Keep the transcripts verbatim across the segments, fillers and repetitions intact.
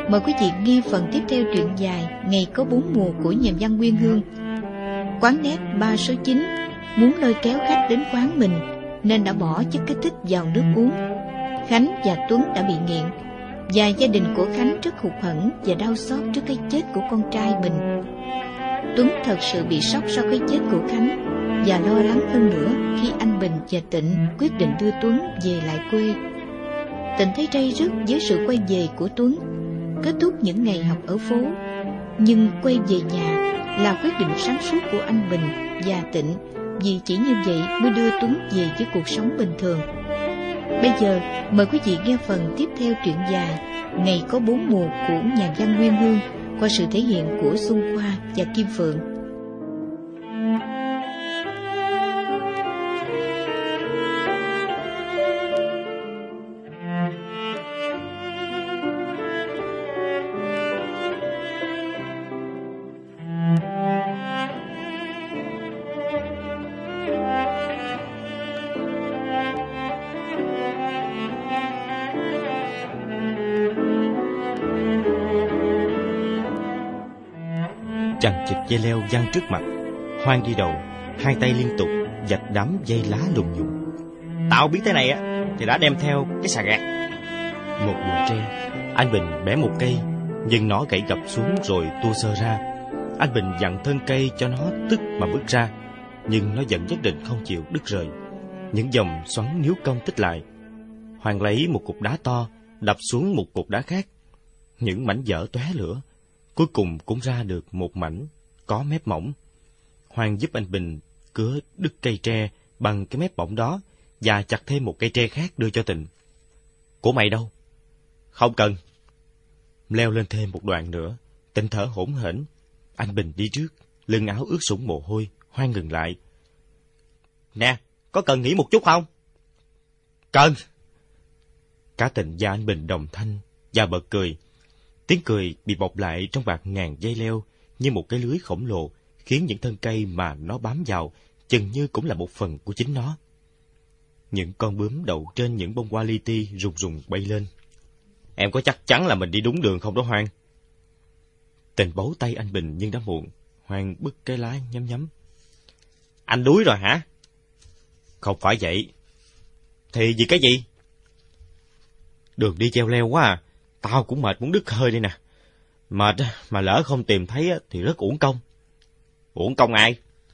Mời quý vị nghe phần tiếp theo truyện dài Ngày có bốn mùa của nhà văn Nguyên Hương. Quán nét ba số chín muốn lôi kéo khách đến quán mình nên đã bỏ chất kích thích vào nước uống. Khánh và Tuấn đã bị nghiện, và gia đình của Khánh rất hụt hẫng và đau xót trước cái chết của con trai mình. Tuấn thật sự bị sốc sau cái chết của Khánh và lo lắng hơn nữa khi anh Bình và Tịnh quyết định đưa Tuấn về lại quê. Tịnh thấy day dứt với sự quay về của Tuấn, kết thúc những ngày học ở phố, nhưng quay về nhà là quyết định sáng suốt của anh Bình và Tịnh, vì chỉ như vậy mới đưa Tuấn về với cuộc sống bình thường. Bây giờ mời quý vị nghe phần tiếp theo truyện dài Ngày có bốn mùa của nhà văn Nguyên Hương qua sự thể hiện của Xuân Khoa và Kim Phượng. Chằng chịt dây leo văng trước mặt. Hoang đi đầu, hai tay liên tục vạch đám dây lá lùng nhùng. Tao biết thế này á thì đã đem theo cái xà gạt. Một bụi tre, anh Bình bẻ một cây, nhưng nó gãy gập xuống rồi tua sơ ra. Anh Bình dặn thân cây cho nó tức mà bước ra, nhưng nó vẫn nhất định không chịu đứt rời. Những dòng xoắn níu cong tích lại. Hoàng lấy một cục đá to đập xuống một cục đá khác. Những mảnh vỡ tóe lửa. Cuối cùng cũng ra được một mảnh có mép mỏng. Hoàng giúp anh Bình cứa đứt cây tre bằng cái mép mỏng đó và chặt thêm một cây tre khác đưa cho Tịnh. Của mày đâu? Không cần. Leo lên thêm một đoạn nữa, Tịnh thở hổn hển. Anh Bình đi trước, lưng áo ướt sũng mồ hôi. Hoang ngừng lại. Nè, có cần nghỉ một chút không? Cần. Cả Tịnh và anh Bình đồng thanh và bật cười. Tiếng cười bị bọc lại trong bạt ngàn dây leo như một cái lưới khổng lồ, khiến những thân cây mà nó bám vào chừng như cũng là một phần của chính nó. Những con bướm đậu trên những bông hoa li ti rùng rùng bay lên. Em có chắc chắn là mình đi đúng đường không đó Hoang? Tịnh bấu tay anh Bình nhưng đã muộn. Hoang bứt cái lá nhắm nhắm. Anh đuối rồi hả? Không phải vậy. Thì vì cái gì? Đường đi treo leo quá à. Tao cũng mệt muốn đứt hơi đây nè. Mệt mà lỡ không tìm thấy thì rất uổng công. Uổng công ai?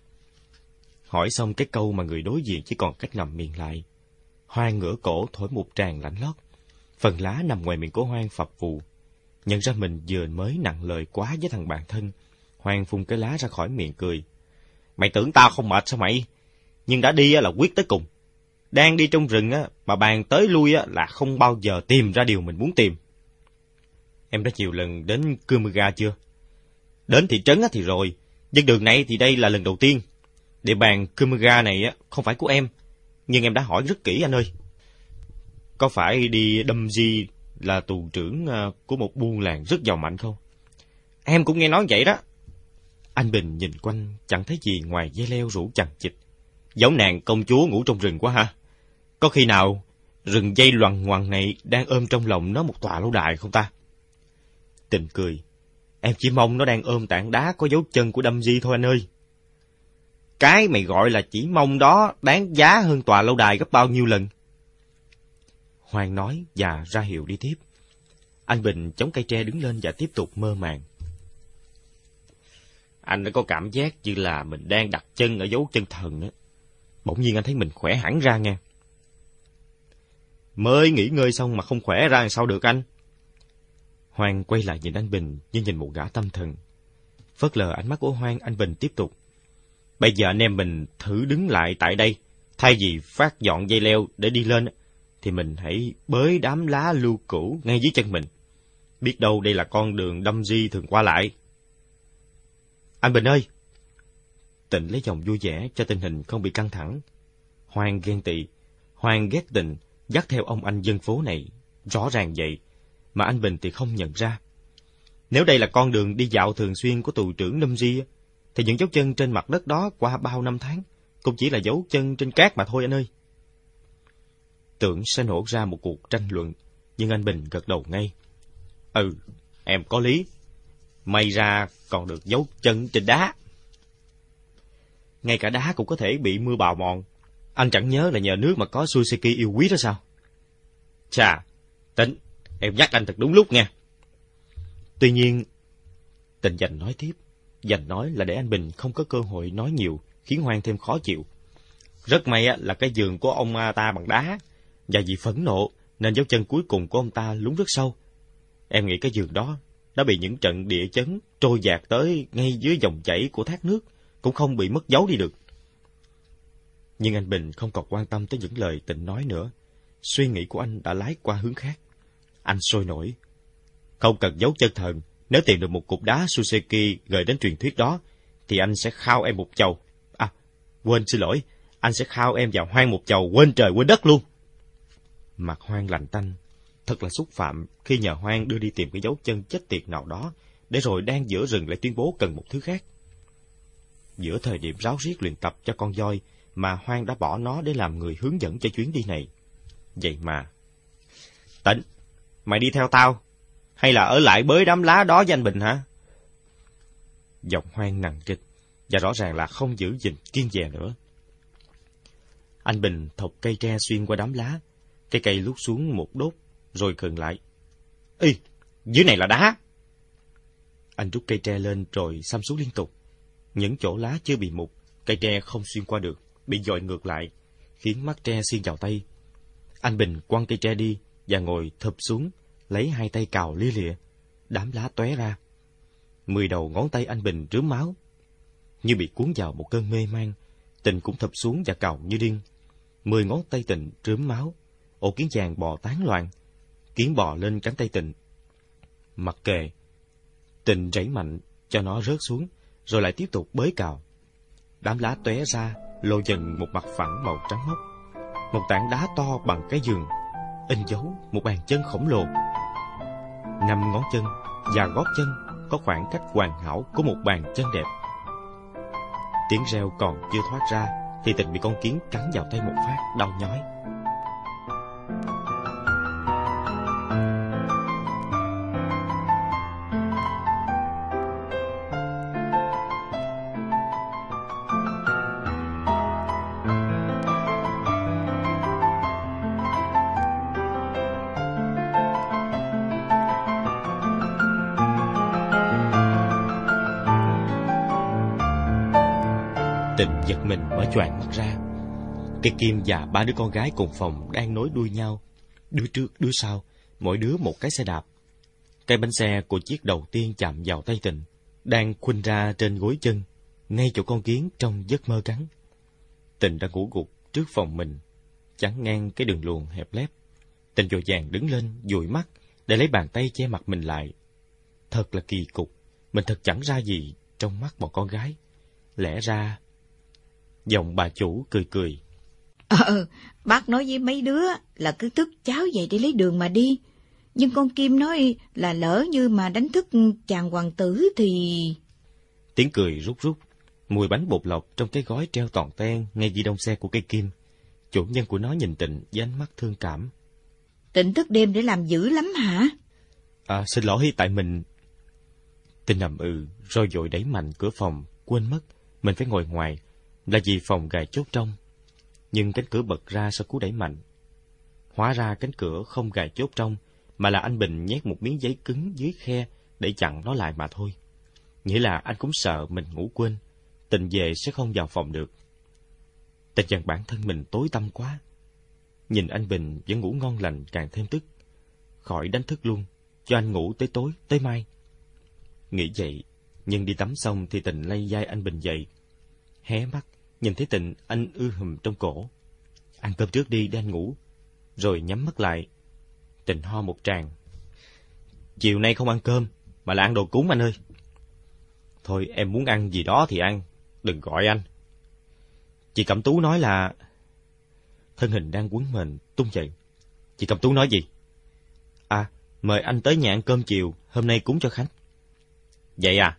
Hỏi xong cái câu mà người đối diện chỉ còn cách ngậm miệng lại. Hoang ngửa cổ thổi một tràng lạnh lót. Phần lá nằm ngoài miệng của Hoang phập phù. Nhận ra mình vừa mới nặng lời quá với thằng bạn thân, Hoang phun cái lá ra khỏi miệng cười. Mày tưởng tao không mệt sao mày? Nhưng đã đi là quyết tới cùng. Đang đi trong rừng mà bàn tới lui là không bao giờ tìm ra điều mình muốn tìm. Em đã nhiều lần đến Kumaga chưa? Đến thị trấn thì rồi, nhưng đường này thì đây là lần đầu tiên. Địa bàn Kumaga này không phải của em, nhưng em đã hỏi rất kỹ anh ơi. Có phải đi đâm di là tù trưởng của một buôn làng rất giàu mạnh không? Em cũng nghe nói vậy đó. Anh Bình nhìn quanh chẳng thấy gì ngoài dây leo rủ chằng chịt. Giống nàng công chúa ngủ trong rừng quá ha. Có khi nào rừng dây loằng ngoằng này đang ôm trong lòng nó một tòa lâu đài không ta? Tịnh cười. Em chỉ mong nó đang ôm tảng đá có dấu chân của đâm di thôi anh ơi. Cái mày gọi là chỉ mong đó đáng giá hơn tòa lâu đài gấp bao nhiêu lần? Hoàng nói và ra hiệu đi tiếp. Anh Bình chống cây tre đứng lên và tiếp tục mơ màng. Anh đã có cảm giác như là mình đang đặt chân ở dấu chân thần á. Bỗng nhiên anh thấy mình khỏe hẳn ra nghe. Mới nghỉ ngơi xong mà không khỏe ra làm sao được anh? Hoang quay lại nhìn anh Bình như nhìn một gã tâm thần. Phớt lờ ánh mắt của Hoang, anh Bình tiếp tục. Bây giờ anh em mình thử đứng lại tại đây. Thay vì phát dọn dây leo để đi lên, thì mình hãy bới đám lá lưu cữu ngay dưới chân mình. Biết đâu đây là con đường đâm di thường qua lại. Anh Bình ơi! Tịnh lấy giọng vui vẻ cho tình hình không bị căng thẳng. Hoang ghen tị. Hoang ghét Tịnh dắt theo ông anh dân phố này. Rõ ràng vậy, mà anh Bình thì không nhận ra. Nếu đây là con đường đi dạo thường xuyên của tù trưởng Lâm Di, thì những dấu chân trên mặt đất đó qua bao năm tháng cũng chỉ là dấu chân trên cát mà thôi anh ơi. Tưởng sẽ nổ ra một cuộc tranh luận, nhưng anh Bình gật đầu ngay. Ừ, em có lý. May ra còn được dấu chân trên đá. Ngay cả đá cũng có thể bị mưa bào mòn. Anh chẳng nhớ là nhờ nước mà có Suseki yêu quý đó sao? Chà, Tịnh, em nhắc anh thật đúng lúc nha. Tuy nhiên, Tịnh Dành nói tiếp. Dành nói là để anh Bình không có cơ hội nói nhiều, khiến Hoang thêm khó chịu. Rất may là cái giường của ông ta bằng đá, và vì phẫn nộ nên dấu chân cuối cùng của ông ta lún rất sâu. Em nghĩ cái giường đó đã bị những trận địa chấn trôi dạt tới ngay dưới dòng chảy của thác nước, cũng không bị mất dấu đi được. Nhưng anh Bình không còn quan tâm tới những lời Tịnh nói nữa. Suy nghĩ của anh đã lái qua hướng khác. Anh sôi nổi. Không cần dấu chân thần, nếu tìm được một cục đá Suseki gợi đến truyền thuyết đó, thì anh sẽ khao em một chầu. À, quên xin lỗi, anh sẽ khao em vào Hoang một chầu quên trời quên đất luôn. Mặt Hoang lạnh tanh. Thật là xúc phạm khi nhờ Hoang đưa đi tìm cái dấu chân chết tiệt nào đó, để rồi đang giữa rừng lại tuyên bố cần một thứ khác. Giữa thời điểm ráo riết luyện tập cho con voi, mà Hoang đã bỏ nó để làm người hướng dẫn cho chuyến đi này. Vậy mà... Tịnh, mày đi theo tao, hay là ở lại bới đám lá đó với anh Bình hả? Giọng Hoang nặng trịch, và rõ ràng là không giữ gìn kiên dè nữa. Anh Bình thọc cây tre xuyên qua đám lá, cây cây lút xuống một đốt, rồi khựng lại. Ê, dưới này là đá! Anh rút cây tre lên rồi xăm xuống liên tục. Những chỗ lá chưa bị mục, cây tre không xuyên qua được, bị dội ngược lại, khiến mắt tre xiên vào tay. Anh Bình quăng cây tre đi và ngồi thụp xuống, lấy hai tay cào lia lịa, đám lá tóe ra. Mười đầu ngón tay anh Bình rướm máu. Như bị cuốn vào một cơn mê man, Tịnh cũng thụp xuống và cào như điên. Mười ngón tay Tịnh rướm máu, ổ kiến vàng bò tán loạn, kiến bò lên cánh tay Tịnh. Mặc kệ, Tịnh rảy mạnh cho nó rớt xuống, rồi lại tiếp tục bới cào. Đám lá tóe ra, lộ dần một mặt phẳng màu trắng mốc. Một tảng đá to bằng cái giường, in dấu một bàn chân khổng lồ. Năm ngón chân và gót chân có khoảng cách hoàn hảo của một bàn chân đẹp. Tiếng reo còn chưa thoát ra, thì Tịnh bị con kiến cắn vào tay một phát đau nhói. Tịnh giật mình mở choàng mắt ra. Cây Kim và ba đứa con gái cùng phòng đang nối đuôi nhau, đứa trước đứa sau, mỗi đứa một cái xe đạp. Cái bánh xe của chiếc đầu tiên chạm vào tay Tịnh, đang khuynh ra trên gối chân, ngay chỗ con kiến trong giấc mơ cắn. Tịnh đã ngủ gục trước phòng mình, chắn ngang cái đường luồn hẹp lép. Tịnh vội vàng đứng lên, dụi mắt để lấy bàn tay che mặt mình lại. Thật là kỳ cục, mình thật chẳng ra gì trong mắt một con gái. Lẽ ra... Giọng bà chủ cười cười. Ờ, bác nói với mấy đứa là cứ thức cháu dậy để lấy đường mà đi. Nhưng con Kim nói là lỡ như mà đánh thức chàng hoàng tử thì... Tiếng cười rút rút, mùi bánh bột lọc trong cái gói treo toàn ten ngay ghi đông xe của cây Kim. Chủ nhân của nó nhìn Tịnh với ánh mắt thương cảm. Tịnh thức đêm để làm dữ lắm hả? À, xin lỗi, tại mình... Tịnh nằm ừ, rồi vội đẩy mạnh cửa phòng, quên mất mình phải ngồi ngoài, là vì phòng gài chốt trong. Nhưng cánh cửa bật ra sau cú đẩy mạnh. Hóa ra cánh cửa không gài chốt trong, mà là anh Bình nhét một miếng giấy cứng dưới khe để chặn nó lại mà thôi. Nghĩa là anh cũng sợ mình ngủ quên, Tịnh về sẽ không vào phòng được. Tịnh dần bản thân mình tối tăm quá. Nhìn anh Bình vẫn ngủ ngon lành càng thêm tức. Khỏi đánh thức luôn, cho anh ngủ tới tối, tới mai. Nghĩ vậy, nhưng đi tắm xong thì Tịnh lay vai anh Bình dậy. Hé mắt, nhìn thấy Tịnh, anh ư hùm trong cổ. Ăn cơm trước đi để anh ngủ. Rồi nhắm mắt lại. Tịnh ho một tràng. Chiều nay không ăn cơm, mà là ăn đồ cúng anh ơi. Thôi em muốn ăn gì đó thì ăn, đừng gọi anh. Chị Cẩm Tú nói là... Thân hình đang quấn mền, tung dậy. Chị Cẩm Tú nói gì? À, mời anh tới nhà ăn cơm chiều, hôm nay cúng cho khách. Vậy à?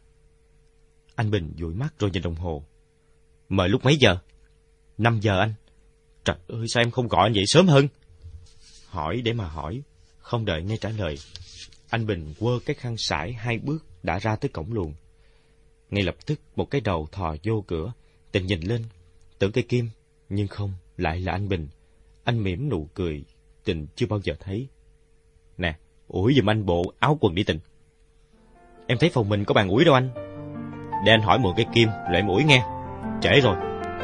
Anh Bình dụi mắt rồi nhìn đồng hồ. Mời lúc mấy giờ? Năm giờ anh. Trời ơi, sao em không gọi anh vậy sớm hơn? Hỏi để mà hỏi, không đợi nghe trả lời. Anh Bình quơ cái khăn sải hai bước đã ra tới cổng luồng. Ngay lập tức một cái đầu thò vô cửa. Tình nhìn lên, tưởng cây Kim, nhưng không, lại là anh Bình. Anh mỉm nụ cười Tình chưa bao giờ thấy. Nè, ủi giùm anh bộ áo quần đi Tình. Em thấy phòng mình có bàn ủi đâu anh. Để anh hỏi mượn cái kim rồi em ủi nghe. Trễ rồi.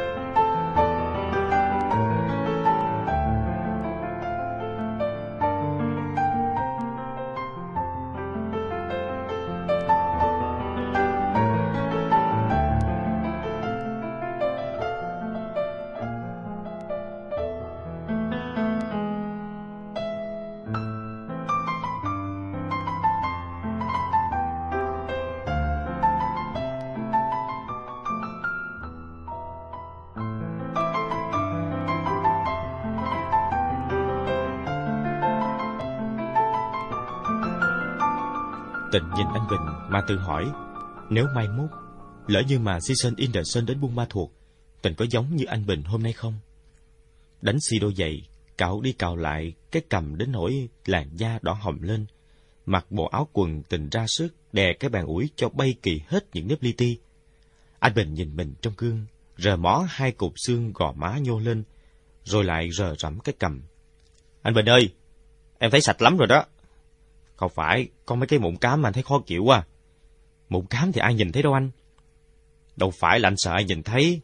Tình nhìn anh Bình mà tự hỏi, nếu mai mốt, lỡ như mà Season in the Sun đến Buôn Ma Thuột, Tình có giống như anh Bình hôm nay không? Đánh xi đôi giày, cạo đi cạo lại, cái cằm đến nỗi làn da đỏ hồng lên, mặc bộ áo quần Tình ra sức đè cái bàn ủi cho bay kỳ hết những nếp li ti. Anh Bình nhìn mình trong gương, rờ mó hai cục xương gò má nhô lên, rồi lại rờ rẫm cái cằm. Anh Bình ơi, em thấy sạch lắm rồi đó. Không phải, có mấy cái mụn cám mà anh thấy khó chịu quá. Mụn cám thì ai nhìn thấy đâu anh. Đâu phải là anh sợ ai nhìn thấy.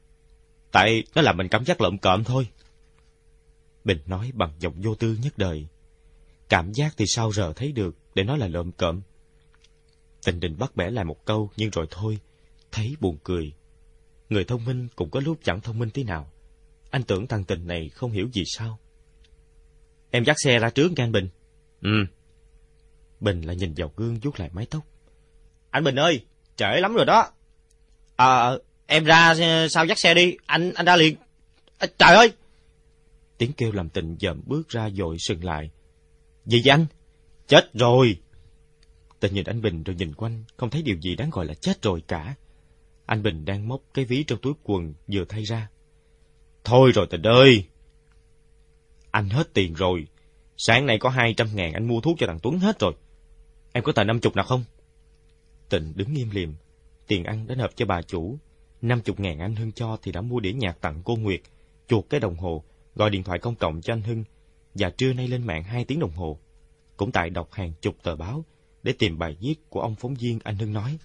Tại nó làm mình cảm giác lợm cợm thôi. Bình nói bằng giọng vô tư nhất đời. Cảm giác thì sao giờ thấy được để nói là lợm cợm. Tình định bắt bẻ lại một câu nhưng rồi thôi, thấy buồn cười. Người thông minh cũng có lúc chẳng thông minh tí nào. Anh tưởng thằng Tình này không hiểu gì sao. Em dắt xe ra trước nha anh Bình. Ừ. Bình lại nhìn vào gương vuốt lại mái tóc. Anh Bình ơi, trễ lắm rồi đó. À, em ra sao dắt xe đi, anh anh ra liền. À, trời ơi! Tiếng kêu làm Tình dợm bước ra dội sừng lại. Gì vậy anh? Chết rồi! Tình nhìn anh Bình rồi nhìn quanh, không thấy điều gì đáng gọi là chết rồi cả. Anh Bình đang móc cái ví trong túi quần vừa thay ra. Thôi rồi Tình ơi! Anh hết tiền rồi. Sáng nay có hai trăm ngàn anh mua thuốc cho thằng Tuấn hết rồi. Em có tờ năm chục nào không? Tình đứng im lìm. Tiền ăn đã nộp cho bà chủ. Năm chục ngàn anh Hưng cho thì đã mua đĩa nhạc tặng cô Nguyệt, chuột cái đồng hồ, gọi điện thoại công cộng cho anh Hưng, và trưa nay lên mạng hai tiếng đồng hồ. Cũng tại đọc hàng chục tờ báo để tìm bài viết của ông phóng viên anh Hưng nói.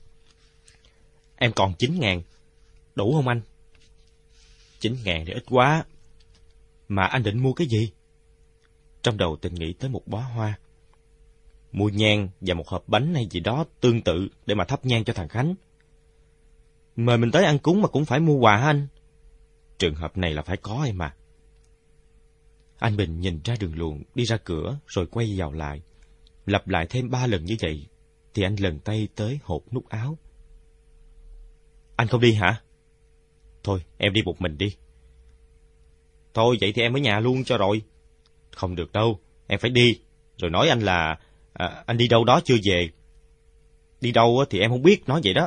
Em còn chín ngàn. Đủ không anh? Chín ngàn thì ít quá. Mà anh định mua cái gì? Trong đầu Tình nghĩ tới một bó hoa. Mua nhang và một hộp bánh hay gì đó tương tự để mà thắp nhang cho thằng Khánh. Mời mình tới ăn cúng mà cũng phải mua quà hả anh? Trường hợp này là phải có em mà. Anh Bình nhìn ra đường luồng, đi ra cửa rồi quay vào lại. Lặp lại thêm ba lần như vậy, thì anh lần tay tới hộp nút áo. Anh không đi hả? Thôi, em đi một mình đi. Thôi, vậy thì em ở nhà luôn cho rồi. Không được đâu, em phải đi. Rồi nói anh là à, anh đi đâu đó chưa về. Đi đâu thì em không biết, nói vậy đó.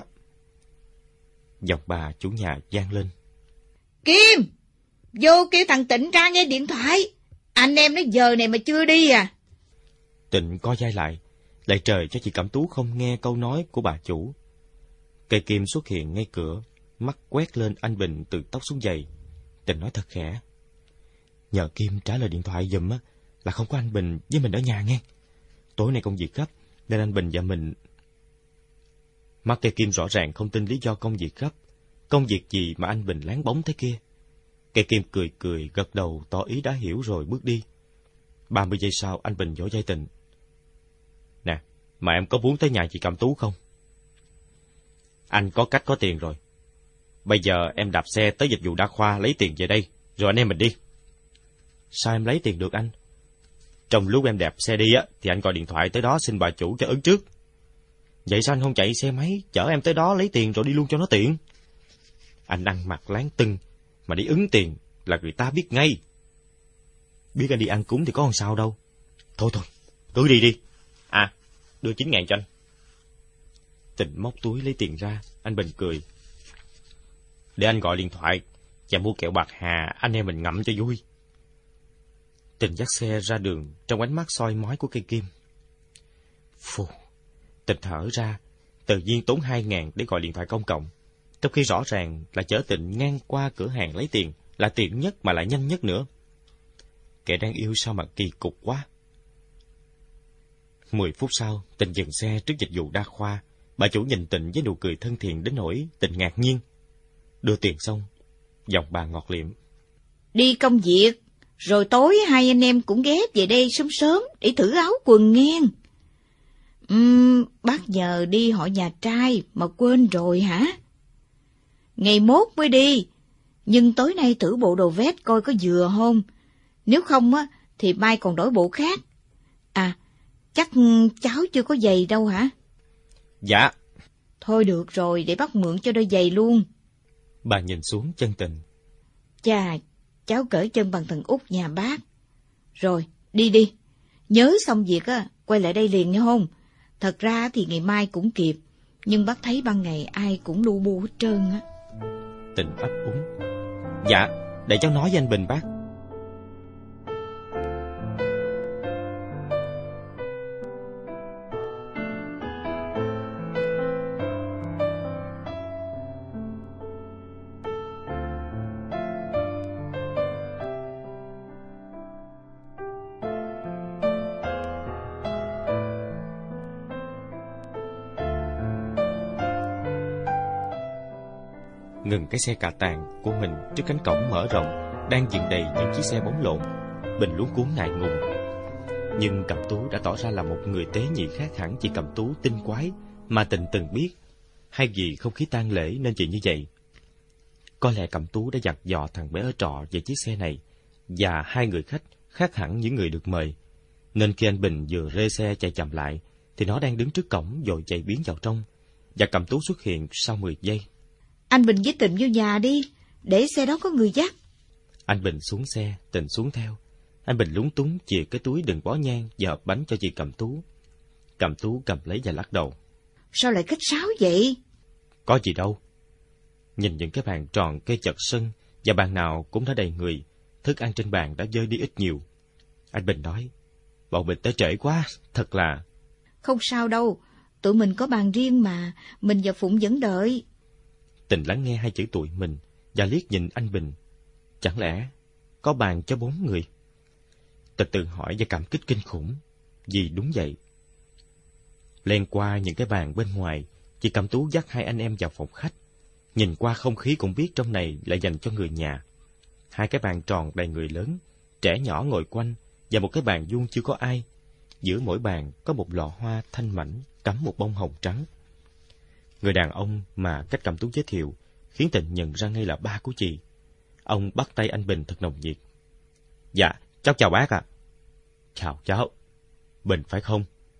Giọng bà chủ nhà vang lên. Kim! Vô kêu thằng Tịnh ra nghe điện thoại. Anh em nó giờ này mà chưa đi à? Tịnh co vai lại. Lại trời cho chị Cẩm Tú không nghe câu nói của bà chủ. Cây Kim xuất hiện ngay cửa, mắt quét lên anh Bình từ tóc xuống giày. Tịnh nói thật khẽ. Nhờ Kim trả lời điện thoại giùm á, là không có anh Bình với mình ở nhà nghe. Tối nay công việc gấp, nên anh Bình và mình... Mắt cây Kim rõ ràng không tin lý do công việc gấp. Công việc gì mà anh Bình láng bóng thế kia? Cây Kim cười cười, gật đầu tỏ ý đã hiểu rồi bước đi. Ba mươi giây sau, anh Bình vỗ vai Tịnh. Nè, mà em có muốn tới nhà chị Cẩm Tú không? Anh có cách có tiền rồi. Bây giờ em đạp xe tới dịch vụ đa khoa lấy tiền về đây, rồi anh em mình đi. Sao em lấy tiền được anh? Trong lúc em đạp xe đi á, thì anh gọi điện thoại tới đó xin bà chủ cho ứng trước. Vậy sao anh không chạy xe máy, chở em tới đó lấy tiền rồi đi luôn cho nó tiện? Anh ăn mặc láng tưng, mà đi ứng tiền là người ta biết ngay. Biết anh đi ăn cúng thì có làm sao đâu. Thôi thôi, cứ đi đi. À, đưa chín ngàn cho anh. Tịnh móc túi lấy tiền ra, anh Bình cười. Để anh gọi điện thoại và mua kẹo bạc hà, anh em mình ngậm cho vui. Tịnh dắt xe ra đường trong ánh mắt soi mói của cây Kim. Phù, Tình thở ra, tự nhiên tốn hai ngàn để gọi điện thoại công cộng, trong khi rõ ràng là chở Tình ngang qua cửa hàng lấy tiền, là tiện nhất mà lại nhanh nhất nữa. Kẻ đang yêu sao mà kỳ cục quá. Mười phút sau, Tình dừng xe trước dịch vụ đa khoa. Bà chủ nhìn Tình với nụ cười thân thiện đến nỗi Tình ngạc nhiên. Đưa tiền xong, giọng bà ngọt liệm. Đi công việc, rồi tối hai anh em cũng ghé về đây sớm sớm để thử áo quần nghe. Uhm, bác nhờ đi hỏi nhà trai mà quên rồi hả? Ngày mốt mới đi, nhưng tối nay thử bộ đồ vest coi có vừa không. Nếu không á, thì mai còn đổi bộ khác. À, chắc cháu chưa có giày đâu hả? Dạ. Thôi được rồi, để bác mượn cho đôi giày luôn. Bà nhìn xuống chân Tình. Chà, cháu cởi chân bằng thằng út nhà bác. Rồi, đi đi. Nhớ xong việc á, quay lại đây liền nghe không? Thật ra thì ngày mai cũng kịp, nhưng bác thấy ban ngày ai cũng lu bu hết trơn á. Tình ấp úng. Dạ, để cháu nói với anh Bình bác. Ngừng cái xe cà tàng của mình trước cánh cổng mở rộng đang dừng đầy những chiếc xe bóng lộn, Bình luống cuống ngại ngùng. Nhưng Cẩm Tú đã tỏ ra là một người tế nhị khác hẳn chị Cẩm Tú tinh quái mà Tình từng biết, hay vì không khí tang lễ nên chị như vậy. Có lẽ Cẩm Tú đã dặn dò thằng bé ở trọ về chiếc xe này và hai người khách khác hẳn những người được mời, nên khi anh Bình vừa rê xe chạy chậm lại thì nó đang đứng trước cổng rồi chạy biến vào trong, và Cẩm Tú xuất hiện sau mười giây. Anh Bình với Tình vô nhà đi, để xe đó có người dắt. Anh Bình xuống xe, Tình xuống theo. Anh Bình lúng túng chìa cái túi đựng bó nhang và hộp bánh cho chị Cẩm Tú. Cẩm Tú cầm lấy và lắc đầu. Sao lại khách sáo vậy? Có gì đâu. Nhìn những cái bàn tròn kê chật sân và bàn nào cũng đã đầy người, thức ăn trên bàn đã dơi đi ít nhiều. Anh Bình nói, bọn mình tới trễ quá, thật là... Không sao đâu, tụi mình có bàn riêng mà, mình và Phụng vẫn đợi. Tình lắng nghe hai chữ tụi mình và liếc nhìn anh Bình. Chẳng lẽ có bàn cho bốn người? Tình tự hỏi và cảm kích kinh khủng, vì đúng vậy. Len qua những cái bàn bên ngoài, chị Cẩm Tú dắt hai anh em vào phòng khách. Nhìn qua không khí cũng biết trong này là dành cho người nhà. Hai cái bàn tròn đầy người lớn, trẻ nhỏ ngồi quanh, và một cái bàn vuông chưa có ai. Giữa mỗi bàn có một lọ hoa thanh mảnh cắm một bông hồng trắng. Người đàn ông mà cách Cẩm Tú giới thiệu khiến Tình nhận ra ngay là ba của chị. Ông bắt tay anh Bình thật nồng nhiệt. Dạ, cháu chào bác ạ. À. Chào cháu. Bình phải không?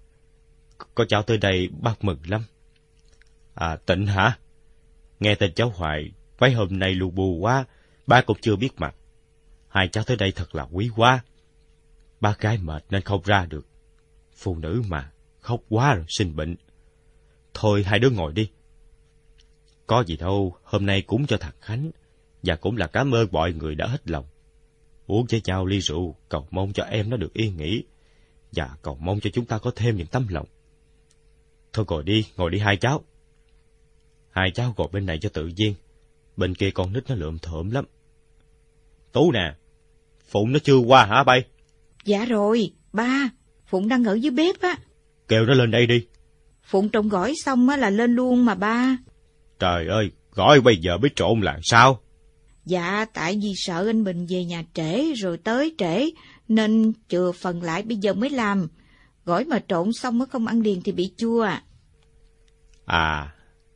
Có cháu tới đây bác mừng lắm. À, Tịnh hả? Nghe tên cháu hoài, mấy hôm nay lù bù quá, bác cũng chưa biết mặt. Hai cháu tới đây thật là quý quá. Bác gái mệt nên không ra được. Phụ nữ mà, khóc quá rồi sinh bệnh. Thôi hai đứa ngồi đi. Có gì đâu, hôm nay cúng cho thằng Khánh, và cũng là cảm ơn mọi người đã hết lòng. Uống với nhau ly rượu, cầu mong cho em nó được yên nghỉ, và cầu mong cho chúng ta có thêm những tấm lòng. Thôi ngồi đi, ngồi đi hai cháu. Hai cháu ngồi bên này cho tự nhiên, bên kia con nít nó lượm thượm lắm. Tú nè, Phụng nó chưa qua hả bay? Dạ rồi, ba, Phụng đang ở dưới bếp á. Kêu nó lên đây đi. Phụng trộn gỏi xong á là lên luôn mà ba. Trời ơi, gỏi bây giờ mới trộn là sao? Dạ, tại vì sợ anh Bình về nhà trễ rồi tới trễ, nên chừa phần lại bây giờ mới làm. Gỏi mà trộn xong mới không ăn liền thì bị chua à. À.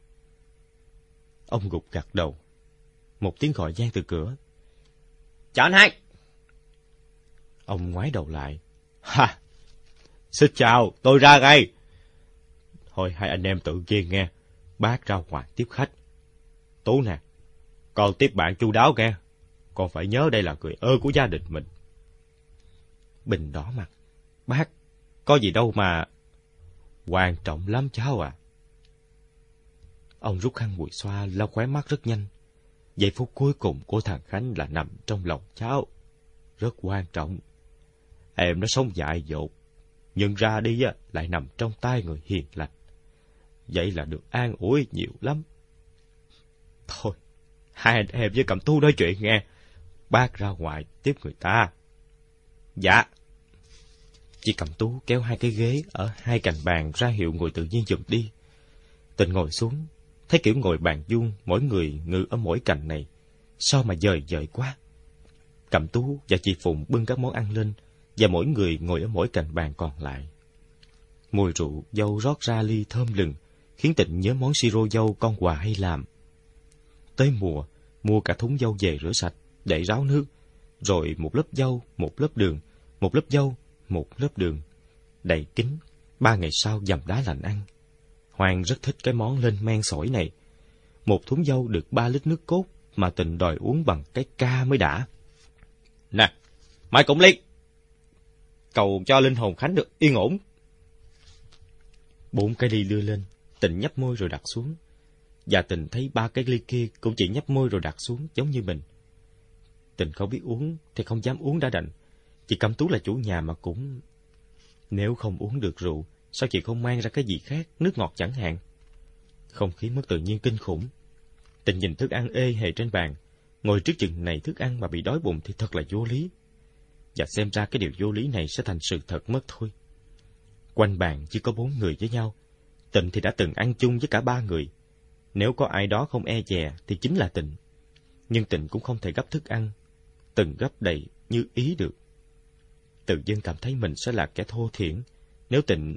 Ông gục gật đầu. Một tiếng gọi vang từ cửa. Chào anh hai. Ông ngoái đầu lại. Ha! Xin chào, tôi ra ngay. Thôi hai anh em tự nhiên nghe, bác ra ngoài tiếp khách. Tú nè, con tiếp bạn chu đáo nghe, con phải nhớ đây là người ơn của gia đình mình. Bình đỏ mặt. Bác, có gì đâu mà... Quan trọng lắm cháu à. Ông rút khăn bụi xoa lau khóe mắt rất nhanh. Giây phút cuối cùng của thằng Khánh là nằm trong lòng cháu. Rất quan trọng. Em nó sống dại dột, nhưng ra đi á, lại nằm trong tay người hiền lành. Vậy là được an ủi nhiều lắm. Thôi, hai anh em với Cẩm Tú nói chuyện nghe. Bác ra ngoài tiếp người ta. Dạ. Chị Cẩm Tú kéo hai cái ghế ở hai cạnh bàn ra hiệu ngồi tự nhiên giùm đi. Tình ngồi xuống, thấy kiểu ngồi bàn vuông, mỗi người ngự ở mỗi cạnh này, sao mà dời dời quá. Cẩm Tú và chị Phụng bưng các món ăn lên, và mỗi người ngồi ở mỗi cạnh bàn còn lại. Mùi rượu dâu rót ra ly thơm lừng, khiến Tịnh nhớ món siro dâu con Hòa hay làm. Tới mùa, mua cả thúng dâu về rửa sạch, để ráo nước, rồi một lớp dâu, một lớp đường, một lớp dâu, một lớp đường, đầy kín. Ba ngày sau dầm đá lạnh ăn. Hoàng rất thích cái món lên men sỏi này. Một thúng dâu được ba lít nước cốt, mà Tịnh đòi uống bằng cái ca mới đã. Nè, mày cũng ly, cầu cho linh hồn Khánh được yên ổn. Bốn cái ly đưa lên, Tịnh nhấp môi rồi đặt xuống. Và Tịnh thấy ba cái ly kia cũng chỉ nhấp môi rồi đặt xuống giống như mình. Tịnh không biết uống thì không dám uống đã đành. Chị Cẩm Tú là chủ nhà mà cũng... Nếu không uống được rượu, sao chị không mang ra cái gì khác, nước ngọt chẳng hạn? Không khí mất tự nhiên kinh khủng. Tịnh nhìn thức ăn ê hề trên bàn, ngồi trước chừng này thức ăn mà bị đói bụng thì thật là vô lý. Và xem ra cái điều vô lý này sẽ thành sự thật mất thôi. Quanh bàn chỉ có bốn người với nhau. Tịnh thì đã từng ăn chung với cả ba người. Nếu có ai đó không e dè thì chính là Tịnh. Nhưng Tịnh cũng không thể gấp thức ăn, từng gấp đầy như ý được. Tự dưng cảm thấy mình sẽ là kẻ thô thiển nếu Tịnh...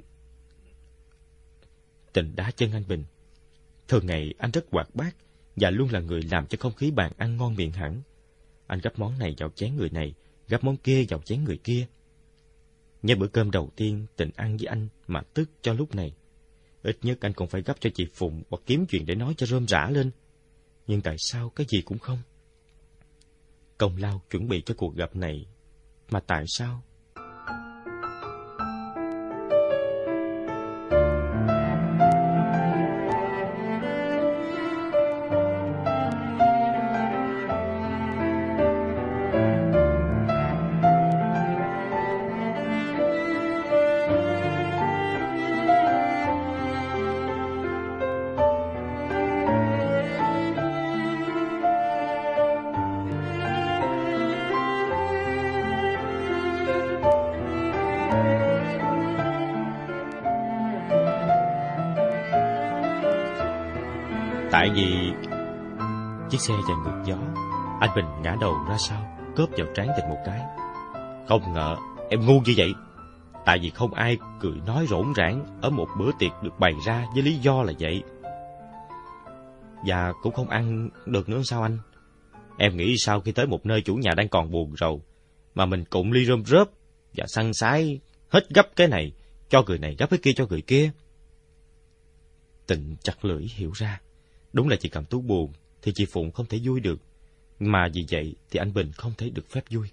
Tịnh đá chân anh Bình. Thường ngày anh rất hoạt bát và luôn là người làm cho không khí bàn ăn ngon miệng hẳn. Anh gấp món này vào chén người này, gấp món kia vào chén người kia. Nhân bữa cơm đầu tiên Tịnh ăn với anh mà tức cho lúc này. Ít nhất anh cũng phải gấp cho chị Phụng hoặc kiếm chuyện để nói cho rôm rã lên. Nhưng tại sao cái gì cũng không? Công lao chuẩn bị cho cuộc gặp này, mà tại sao? Tại vì chiếc xe chạy ngược gió, anh Bình ngã đầu ra sau, cớp vào trán Tịnh một cái. Không ngờ em ngu như vậy. Tại vì không ai cười nói rỗn rãng ở một bữa tiệc được bày ra với lý do là vậy. Và cũng không ăn được nữa sao anh? Em nghĩ sau khi tới một nơi chủ nhà đang còn buồn rầu, mà mình cụng ly rơm rớp và săn sái hết gấp cái này cho người này, gấp cái kia cho người kia. Tịnh chặt lưỡi hiểu ra. Đúng là chị Cẩm Tú buồn thì chị Phụng không thể vui được, mà vì vậy thì anh Bình không thể được phép vui.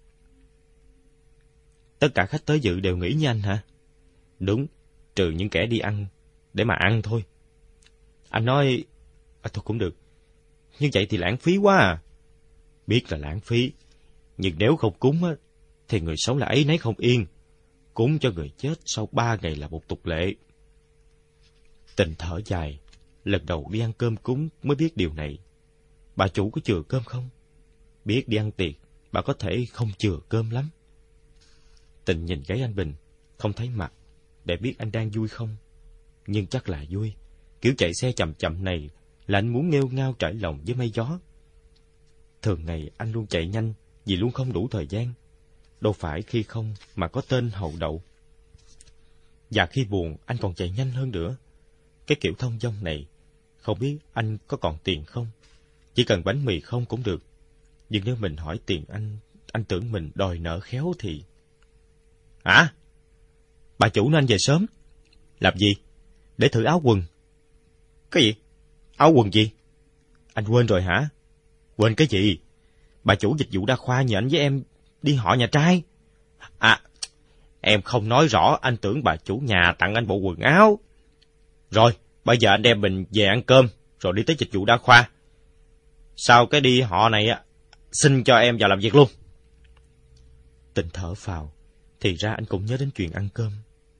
Tất cả khách tới dự đều nghĩ như anh hả? Đúng, trừ những kẻ đi ăn để mà ăn thôi. Anh nói, à, thôi cũng được, như vậy thì lãng phí quá à. Biết là lãng phí, nhưng nếu không cúng á, thì người sống là ấy nấy không yên. Cúng cho người chết sau ba ngày là một tục lệ. Tịnh thở dài. Lần đầu đi ăn cơm cúng mới biết điều này. Bà chủ có chừa cơm không? Biết đi ăn tiệc, bà có thể không chừa cơm lắm. Tịnh nhìn gáy anh Bình, không thấy mặt, để biết anh đang vui không. Nhưng chắc là vui. Kiểu chạy xe chậm chậm này là anh muốn nghêu ngao trải lòng với mây gió. Thường ngày anh luôn chạy nhanh vì luôn không đủ thời gian. Đâu phải khi không mà có tên hậu đậu. Và khi buồn anh còn chạy nhanh hơn nữa. Cái kiểu thông dong này, không biết anh có còn tiền không? Chỉ cần bánh mì không cũng được. Nhưng nếu mình hỏi tiền anh, anh tưởng mình đòi nợ khéo thì... Hả? Bà chủ nên anh về sớm. Làm gì? Để thử áo quần. Cái gì? Áo quần gì? Anh quên rồi hả? Quên cái gì? Bà chủ dịch vụ đa khoa nhờ anh với em đi họ nhà trai. À, em không nói rõ, anh tưởng bà chủ nhà tặng anh bộ quần áo. Rồi, bây giờ anh đem mình về ăn cơm, rồi đi tới dịch vụ đa khoa. Sau cái đi họ này á, xin cho em vào làm việc luôn. Tịnh thở phào, thì ra anh cũng nhớ đến chuyện ăn cơm.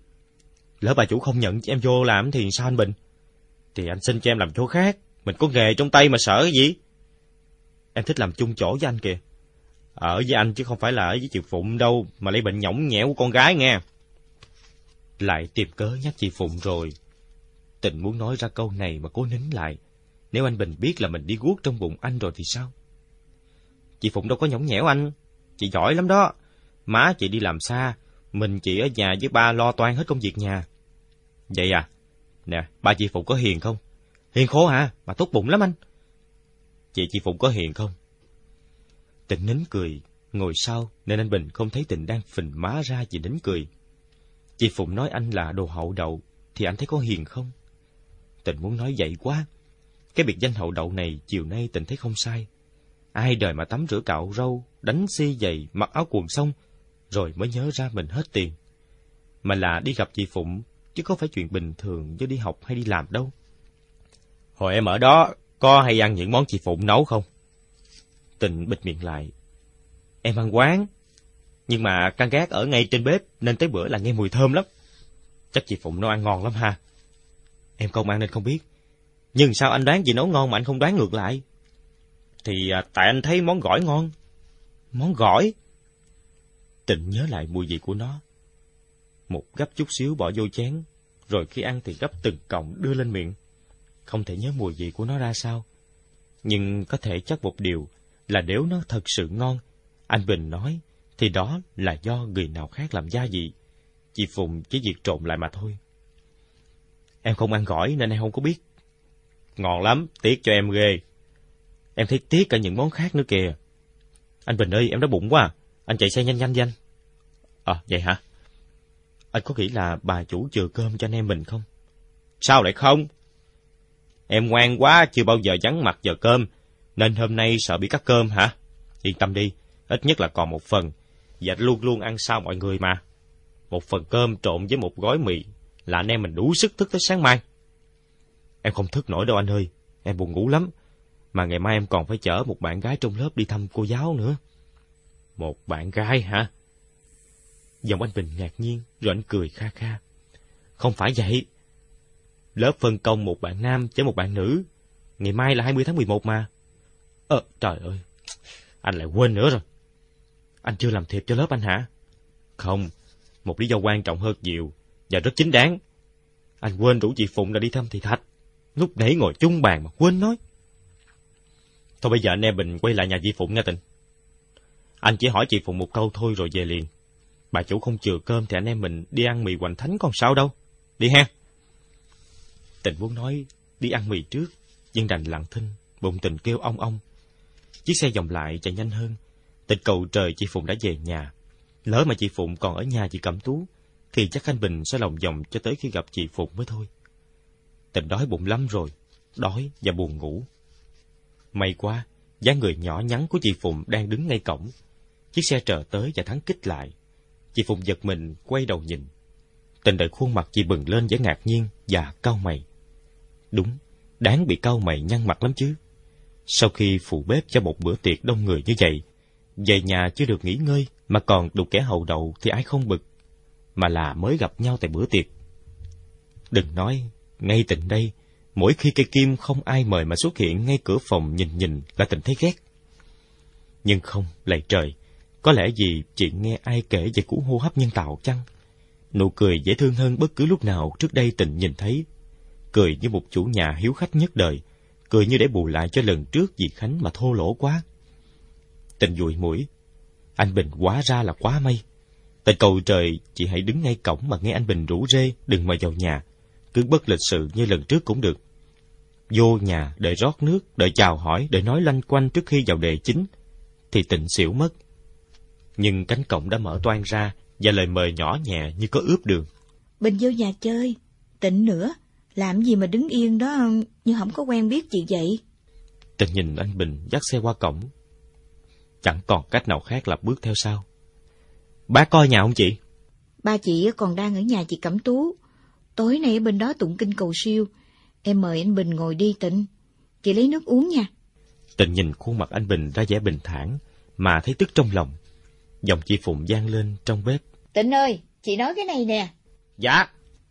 Lỡ bà chủ không nhận cho em vô làm thì sao anh Bình? Thì anh xin cho em làm chỗ khác. Mình có nghề trong tay mà sợ cái gì? Em thích làm chung chỗ với anh kìa. Ở với anh chứ không phải là ở với chị Phụng đâu, mà lấy bệnh nhõng nhẽo của con gái nghe. Lại tìm cớ nhắc chị Phụng rồi. Tình muốn nói ra câu này mà cố nín lại. Nếu anh Bình biết là mình đi guốc trong bụng anh rồi thì sao? Chị Phụng đâu có nhõng nhẽo anh. Chị giỏi lắm đó. Má chị đi làm xa, mình chị ở nhà với ba lo toan hết công việc nhà. Vậy à? Nè, ba chị Phụng có hiền không? Hiền khổ hả? Mà tốt bụng lắm anh. Chị chị Phụng có hiền không? Tịnh nín cười, ngồi sau nên anh Bình không thấy Tịnh đang phình má ra vì nín cười. Chị Phụng nói anh là đồ hậu đậu, thì anh thấy có hiền không? Tịnh muốn nói vậy quá. Cái biệt danh hậu đậu này chiều nay Tịnh thấy không sai. Ai đời mà tắm rửa cạo râu, đánh xi giày, mặc áo quần xong, rồi mới nhớ ra mình hết tiền. Mà là đi gặp chị Phụng, chứ có phải chuyện bình thường như đi học hay đi làm đâu. Hồi em ở đó, có hay ăn những món chị Phụng nấu không? Tịnh bịt miệng lại. Em ăn quán, nhưng mà căn gác ở ngay trên bếp nên tới bữa là nghe mùi thơm lắm. Chắc chị Phụng nấu ăn ngon lắm ha. Em không ăn nên không biết. Nhưng sao anh đoán gì nấu ngon mà anh không đoán ngược lại? Thì à, tại anh thấy món gỏi ngon. Món gỏi? Tịnh nhớ lại mùi vị của nó. Một gắp chút xíu bỏ vô chén, rồi khi ăn thì gắp từng cọng đưa lên miệng. Không thể nhớ mùi vị của nó ra sao. Nhưng có thể chắc một điều là nếu nó thật sự ngon, anh Bình nói, thì đó là do người nào khác làm gia vị. Chị Phụng chỉ việc trộn lại mà thôi. Em không ăn gỏi nên em không có biết. Ngon lắm, tiếc cho em ghê. Em thấy tiếc cả những món khác nữa kìa. Anh Bình ơi, em đói bụng quá à. Anh chạy xe nhanh nhanh nhanh. À, vậy hả? Anh có nghĩ là bà chủ chừa cơm cho anh em mình không? Sao lại không? Em ngoan quá, chưa bao giờ vắng mặt giờ cơm, nên hôm nay sợ bị cắt cơm hả? Yên tâm đi, ít nhất là còn một phần, và luôn luôn ăn sau mọi người mà. Một phần cơm trộn với một gói mì là anh em mình đủ sức thức tới sáng mai. Em không thức nổi đâu anh ơi, em buồn ngủ lắm. Mà ngày mai em còn phải chở một bạn gái trong lớp đi thăm cô giáo nữa. Một bạn gái hả? Giọng anh Bình ngạc nhiên, rồi anh cười kha kha. Không phải vậy. Lớp phân công một bạn nam với một bạn nữ. Ngày mai là hai mươi tháng mười một mà. Ờ, trời ơi, anh lại quên nữa rồi. Anh chưa làm thiệp cho lớp anh hả? Không, một lý do quan trọng hơn nhiều, và rất chính đáng. Anh quên rủ chị Phụng là đi thăm thị Thạch. Lúc nãy ngồi chung bàn mà quên nói. Thôi bây giờ anh em mình quay lại nhà chị Phụng nha Tịnh. Anh chỉ hỏi chị Phụng một câu thôi rồi về liền. Bà chủ không chừa cơm thì anh em mình đi ăn mì Hoành Thánh còn sao đâu. Đi ha. Tịnh muốn nói đi ăn mì trước, nhưng đành lặng thinh, bụng Tịnh kêu ong ong. Chiếc xe vòng lại chạy nhanh hơn. Tịnh cầu trời chị Phụng đã về nhà. Lỡ mà chị Phụng còn ở nhà chị Cẩm Tú, thì chắc anh Bình sẽ lòng vòng cho tới khi gặp chị Phụng mới thôi. Tịnh đói bụng lắm rồi, đói và buồn ngủ. May quá, dáng người nhỏ nhắn của chị Phụng đang đứng ngay cổng. Chiếc xe trở tới và thắng kích lại. Chị Phụng giật mình quay đầu nhìn. Tịnh đợi khuôn mặt chị bừng lên vẻ ngạc nhiên và cau mày. Đúng, đáng bị cau mày nhăn mặt lắm chứ. Sau khi phụ bếp cho một bữa tiệc đông người như vậy, về nhà chưa được nghỉ ngơi mà còn đụng kẻ hầu đậu thì ai không bực, mà là mới gặp nhau tại bữa tiệc. Đừng nói, ngay Tịnh đây, mỗi khi cây kim không ai mời mà xuất hiện ngay cửa phòng nhìn nhìn là Tịnh thấy ghét. Nhưng không, lạy trời, có lẽ vì chị nghe ai kể về cú hô hấp nhân tạo chăng? Nụ cười dễ thương hơn bất cứ lúc nào trước đây Tịnh nhìn thấy. Cười như một chủ nhà hiếu khách nhất đời, cười như để bù lại cho lần trước dì Khánh mà thô lỗ quá. Tịnh dụi mũi. Anh Bình quá ra là quá may. Tịnh cầu trời chị hãy đứng ngay cổng mà nghe anh Bình rủ rê đừng mời vào nhà, cứ bất lịch sự như lần trước cũng được. Vô nhà đợi rót nước, đợi chào hỏi, đợi nói loanh quanh trước khi vào đề chính, thì Tịnh xỉu mất. Nhưng cánh cổng đã mở toang ra và lời mời nhỏ nhẹ như có ướp đường. Bình vô nhà chơi. Tịnh nữa, làm gì mà đứng yên đó như không có quen biết chị vậy? Tịnh nhìn anh Bình dắt xe qua cổng. Chẳng còn cách nào khác là bước theo sau. Bác coi nhà không chị? Ba chị còn đang ở nhà chị Cẩm Tú. Tối nay ở bên đó tụng kinh cầu siêu. Em mời anh Bình ngồi đi Tịnh. Chị lấy nước uống nha. Tịnh nhìn khuôn mặt anh Bình ra vẻ bình thản mà thấy tức trong lòng. Giọng chị Phụng vang lên trong bếp. Tịnh ơi, chị nói cái này nè. Dạ.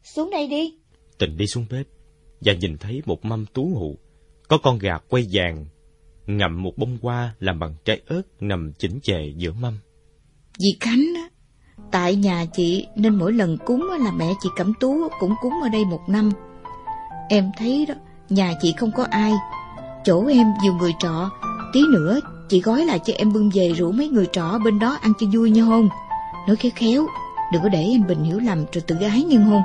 xuống đây đi. Tình đi xuống bếp và nhìn thấy một mâm tú hụ, có con gà quay vàng ngậm một bông hoa làm bằng trái ớt nằm chỉnh chệ giữa mâm. Dì Khánh á, tại nhà chị nên mỗi lần cúng là mẹ chị Cẩm Tú cũng cúng ở đây một năm. Em thấy đó, nhà chị không có ai, chỗ em nhiều người trọ, tí nữa chị gói lại cho em bưng về rủ mấy người trọ bên đó ăn cho vui nha hôn. Nói khéo khéo, đừng có để em Bình hiểu lầm rồi tự ái nha hôn.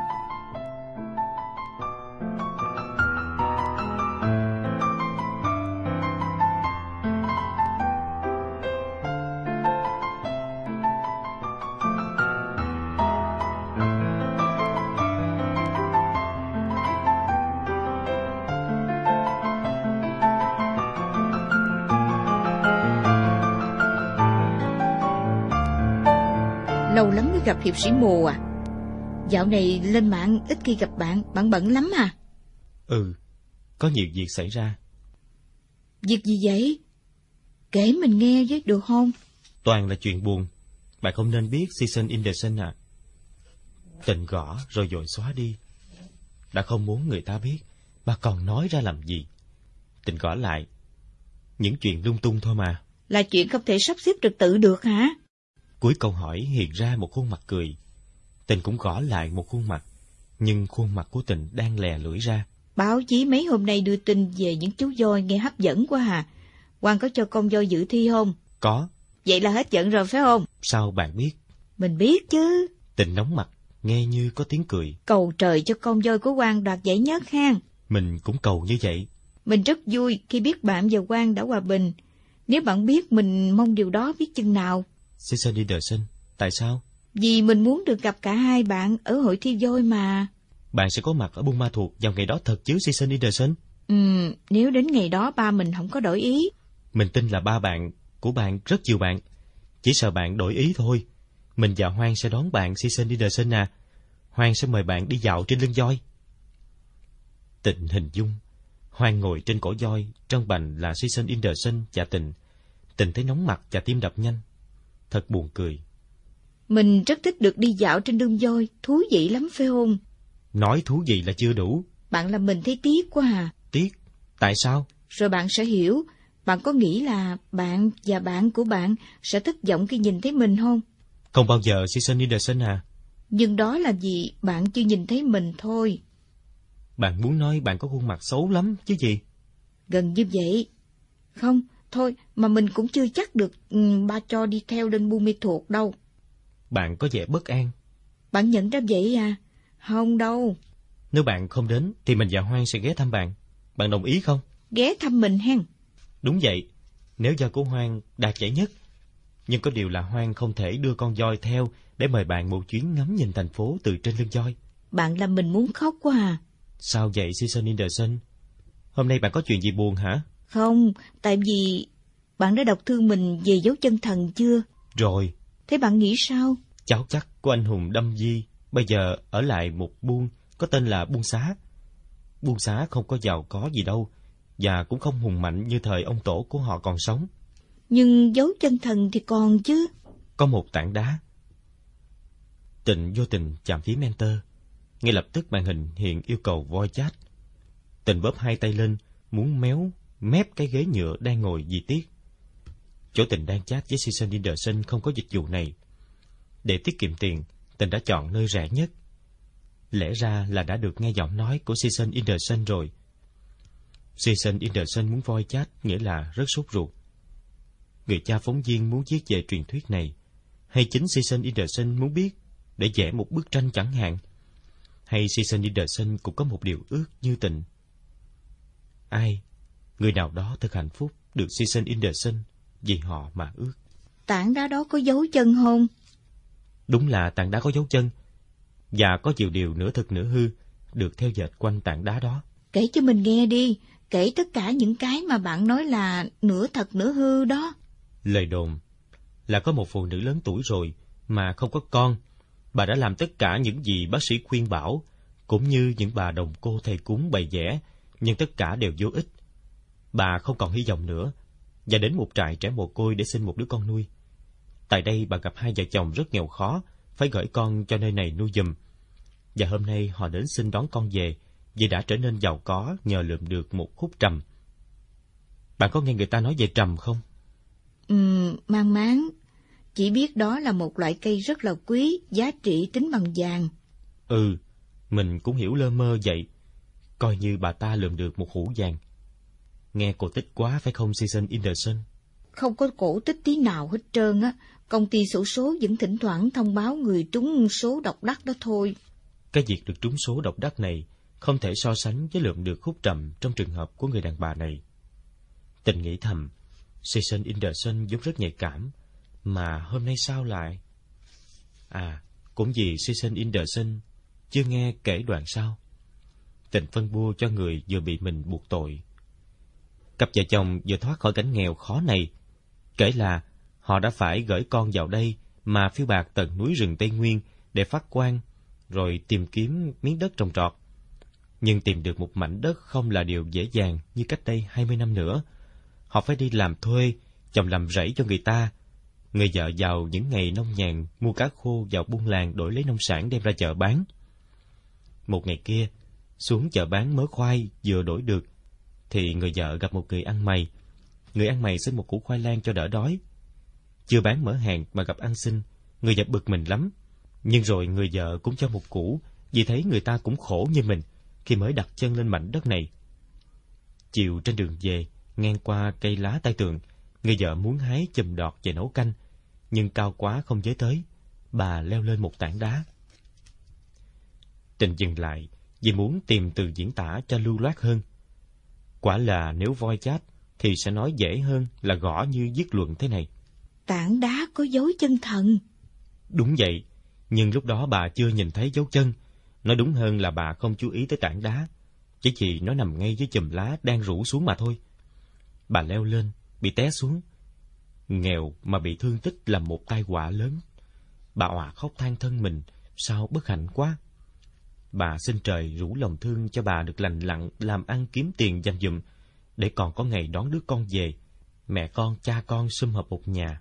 Lâu lắm mới gặp hiệp sĩ Mồ à? Dạo này lên mạng ít khi gặp bạn, bạn bận lắm à? Ừ, có nhiều việc xảy ra. Việc gì vậy? Kể mình nghe với được không? Toàn là chuyện buồn, bạn không nên biết Season in the Sun à. Tình gõ rồi dội xóa đi. Đã không muốn người ta biết, bà còn nói ra làm gì? Tình gõ lại. Những chuyện lung tung thôi mà. Là chuyện không thể sắp xếp trật tự được hả? Cuối câu hỏi hiện ra một khuôn mặt cười. Tình cũng gõ lại một khuôn mặt, nhưng khuôn mặt của Tình đang lè lưỡi ra. Báo chí mấy hôm nay đưa tin về những chú voi nghe hấp dẫn quá à. Quang có cho con voi dự thi không? Có. Vậy là hết giận rồi phải không? Sao bạn biết? Mình biết chứ. Tình nóng mặt, nghe như có tiếng cười. Cầu trời cho con voi của Quang đoạt giải nhất ha. Mình cũng cầu như vậy. Mình rất vui khi biết bạn và Quang đã hòa bình. Nếu bạn biết mình mong điều đó biết chừng nào. Season in the Sun, tại sao? Vì mình muốn được gặp cả hai bạn ở hội thi voi mà. Bạn sẽ có mặt ở Buôn Ma Thuột vào ngày đó thật chứ Season in the Sun? Ừ, nếu đến ngày đó ba mình không có đổi ý. Mình tin là ba bạn, của bạn rất nhiều bạn. Chỉ sợ bạn đổi ý thôi. Mình và Hoang sẽ đón bạn Season in the Sun à. Hoang sẽ mời bạn đi dạo trên lưng voi. Tình hình dung. Hoang ngồi trên cổ voi, trong bành là Season in the Sun và Tình. Tình thấy nóng mặt và tim đập nhanh. Thật buồn cười. Mình rất thích được đi dạo trên lưng voi, thú vị lắm phải không? Nói thú vị là chưa đủ. Bạn làm mình thấy tiếc quá à. Tiếc? Tại sao? Rồi bạn sẽ hiểu. Bạn có nghĩ là bạn và bạn của bạn sẽ thất vọng khi nhìn thấy mình không? Không bao giờ Season in the Sun à. Nhưng đó là vì bạn chưa nhìn thấy mình thôi. Bạn muốn nói bạn có khuôn mặt xấu lắm chứ gì? Gần như vậy. Không, thôi mà mình cũng chưa chắc được um, ba cho đi theo lên Buôn Ma Thuột đâu. Bạn có vẻ bất an. Bạn nhận ra vậy à? Không đâu. Nếu bạn không đến thì mình và Hoang sẽ ghé thăm bạn. Bạn đồng ý không? Ghé thăm mình hen? Đúng vậy, nếu do của Hoang đạt giải nhất. Nhưng có điều là Hoang không thể đưa con voi theo để mời bạn một chuyến ngắm nhìn thành phố từ trên lưng voi. Bạn làm mình muốn khóc quá à. Sao vậy Season in the Sun? Hôm nay bạn có chuyện gì buồn hả? Không, tại vì bạn đã đọc thư mình về dấu chân thần chưa? Rồi. Thế bạn nghĩ sao? Cháu chắc của anh hùng Đâm Di bây giờ ở lại một buôn có tên là Buôn Xá. Buôn Xá không có giàu có gì đâu, và cũng không hùng mạnh như thời ông tổ của họ còn sống. Nhưng dấu chân thần thì còn chứ. Có một tảng đá. Tình vô tình chạm phím enter. Ngay lập tức màn hình hiện yêu cầu voice chat. Tình bóp hai tay lên, muốn méo mép cái ghế nhựa đang ngồi vì tiếc. Chỗ Tình đang chat với Season in the Sun không có dịch vụ này. Để tiết kiệm tiền, Tình đã chọn nơi rẻ nhất. Lẽ ra là đã được nghe giọng nói của Season in the Sun rồi. Season in the Sun muốn voice chat nghĩa là rất sốt ruột. Người cha phóng viên muốn viết về truyền thuyết này, hay chính Season in the Sun muốn biết để vẽ một bức tranh chẳng hạn, hay Season in the Sun cũng có một điều ước như Tình. Ai, người nào đó thật hạnh phúc được Season in the Sun vì họ mà ước. Tảng đá đó có dấu chân không? Đúng là tảng đá có dấu chân, và có nhiều điều nửa thực nửa hư được theo dệt quanh tảng đá đó. Kể cho mình nghe đi, kể tất cả những cái mà bạn nói là nửa thật nửa hư đó. Lời đồn là có một phụ nữ lớn tuổi rồi mà không có con. Bà đã làm tất cả những gì bác sĩ khuyên bảo, cũng như những bà đồng cô thầy cúng bày vẽ, nhưng tất cả đều vô ích. Bà không còn hy vọng nữa, và đến một trại trẻ mồ côi để sinh một đứa con nuôi. Tại đây bà gặp hai vợ chồng rất nghèo khó, phải gửi con cho nơi này nuôi giùm. Và hôm nay họ đến xin đón con về, vì đã trở nên giàu có nhờ lượm được một khúc trầm. Bạn có nghe người ta nói về trầm không? Ừ, mang máng. Chỉ biết đó là một loại cây rất là quý, giá trị tính bằng vàng. Ừ, mình cũng hiểu lơ mơ vậy. Coi như bà ta lượm được một hũ vàng. Nghe cổ tích quá phải không, Susan Inderson? Không có cổ tích tí nào hết trơn á. Công ty xổ số vẫn thỉnh thoảng thông báo người trúng số độc đắc đó thôi. Cái việc được trúng số độc đắc này không thể so sánh với lượm được khúc trầm trong trường hợp của người đàn bà này. Tình nghĩ thầm, Susan Inderson vốn rất nhạy cảm, mà hôm nay sao lại... À, cũng vì Susan Inderson chưa nghe kể đoạn sau. Tình phân bua cho người vừa bị mình buộc tội. Cặp vợ chồng vừa thoát khỏi cảnh nghèo khó này, kể là họ đã phải gửi con vào đây mà phiêu bạt tận núi rừng Tây Nguyên để phát quan, rồi tìm kiếm miếng đất trồng trọt. Nhưng tìm được một mảnh đất không là điều dễ dàng như cách đây hai mươi năm nữa. Họ phải đi làm thuê, chồng làm rẫy cho người ta. Người vợ vào những ngày nông nhàn mua cá khô vào buôn làng đổi lấy nông sản đem ra chợ bán. Một ngày kia, xuống chợ bán mớ khoai vừa đổi được, thì người vợ gặp một người ăn mày. Người ăn mày xin một củ khoai lang cho đỡ đói. Chưa bán mở hàng mà gặp ăn xin, người vợ bực mình lắm. Nhưng rồi người vợ cũng cho một củ, vì thấy người ta cũng khổ như mình khi mới đặt chân lên mảnh đất này. Chiều trên đường về, ngang qua cây lá tai tường, người vợ muốn hái chùm đọt về nấu canh, nhưng cao quá không với tới. Bà leo lên một tảng đá. Tình dừng lại vì muốn tìm từ diễn tả cho lưu loát hơn. Quả là nếu voi chát thì sẽ nói dễ hơn là gõ như viết luận thế này. Tảng đá có dấu chân thần. Đúng vậy, nhưng lúc đó bà chưa nhìn thấy dấu chân. Nói đúng hơn là bà không chú ý tới tảng đá, chỉ vì nó nằm ngay dưới chùm lá đang rủ xuống mà thôi. Bà leo lên, bị té xuống. Nghèo mà bị thương tích là một tai họa lớn. Bà òa khóc than thân mình, sao bất hạnh quá. Bà xin trời rủ lòng thương cho bà được lành lặn làm ăn kiếm tiền dành dụm, để còn có ngày đón đứa con về, mẹ con cha con sum họp một nhà.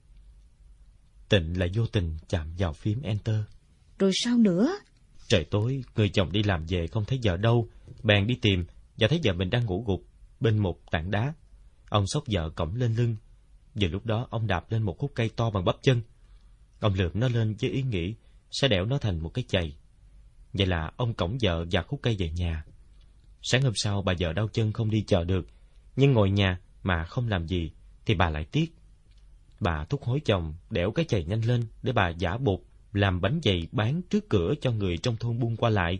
Tịnh lại vô tình chạm vào phím enter. Rồi sao nữa? Trời tối, người chồng đi làm về không thấy vợ đâu, bèn đi tìm và thấy vợ mình đang ngủ gục bên một tảng đá. Ông xốc vợ cõng lên lưng. Vừa lúc đó ông đạp lên một khúc cây to bằng bắp chân. Ông lượm nó lên với ý nghĩ sẽ đẽo nó thành một cái chày. Vậy là ông cõng vợ và khúc cây về nhà. Sáng hôm sau bà vợ đau chân không đi chợ được, nhưng ngồi nhà mà không làm gì thì bà lại tiếc. Bà thúc hối chồng đẽo cái chày nhanh lên để bà giả bột làm bánh dày bán trước cửa cho người trong thôn buôn qua lại.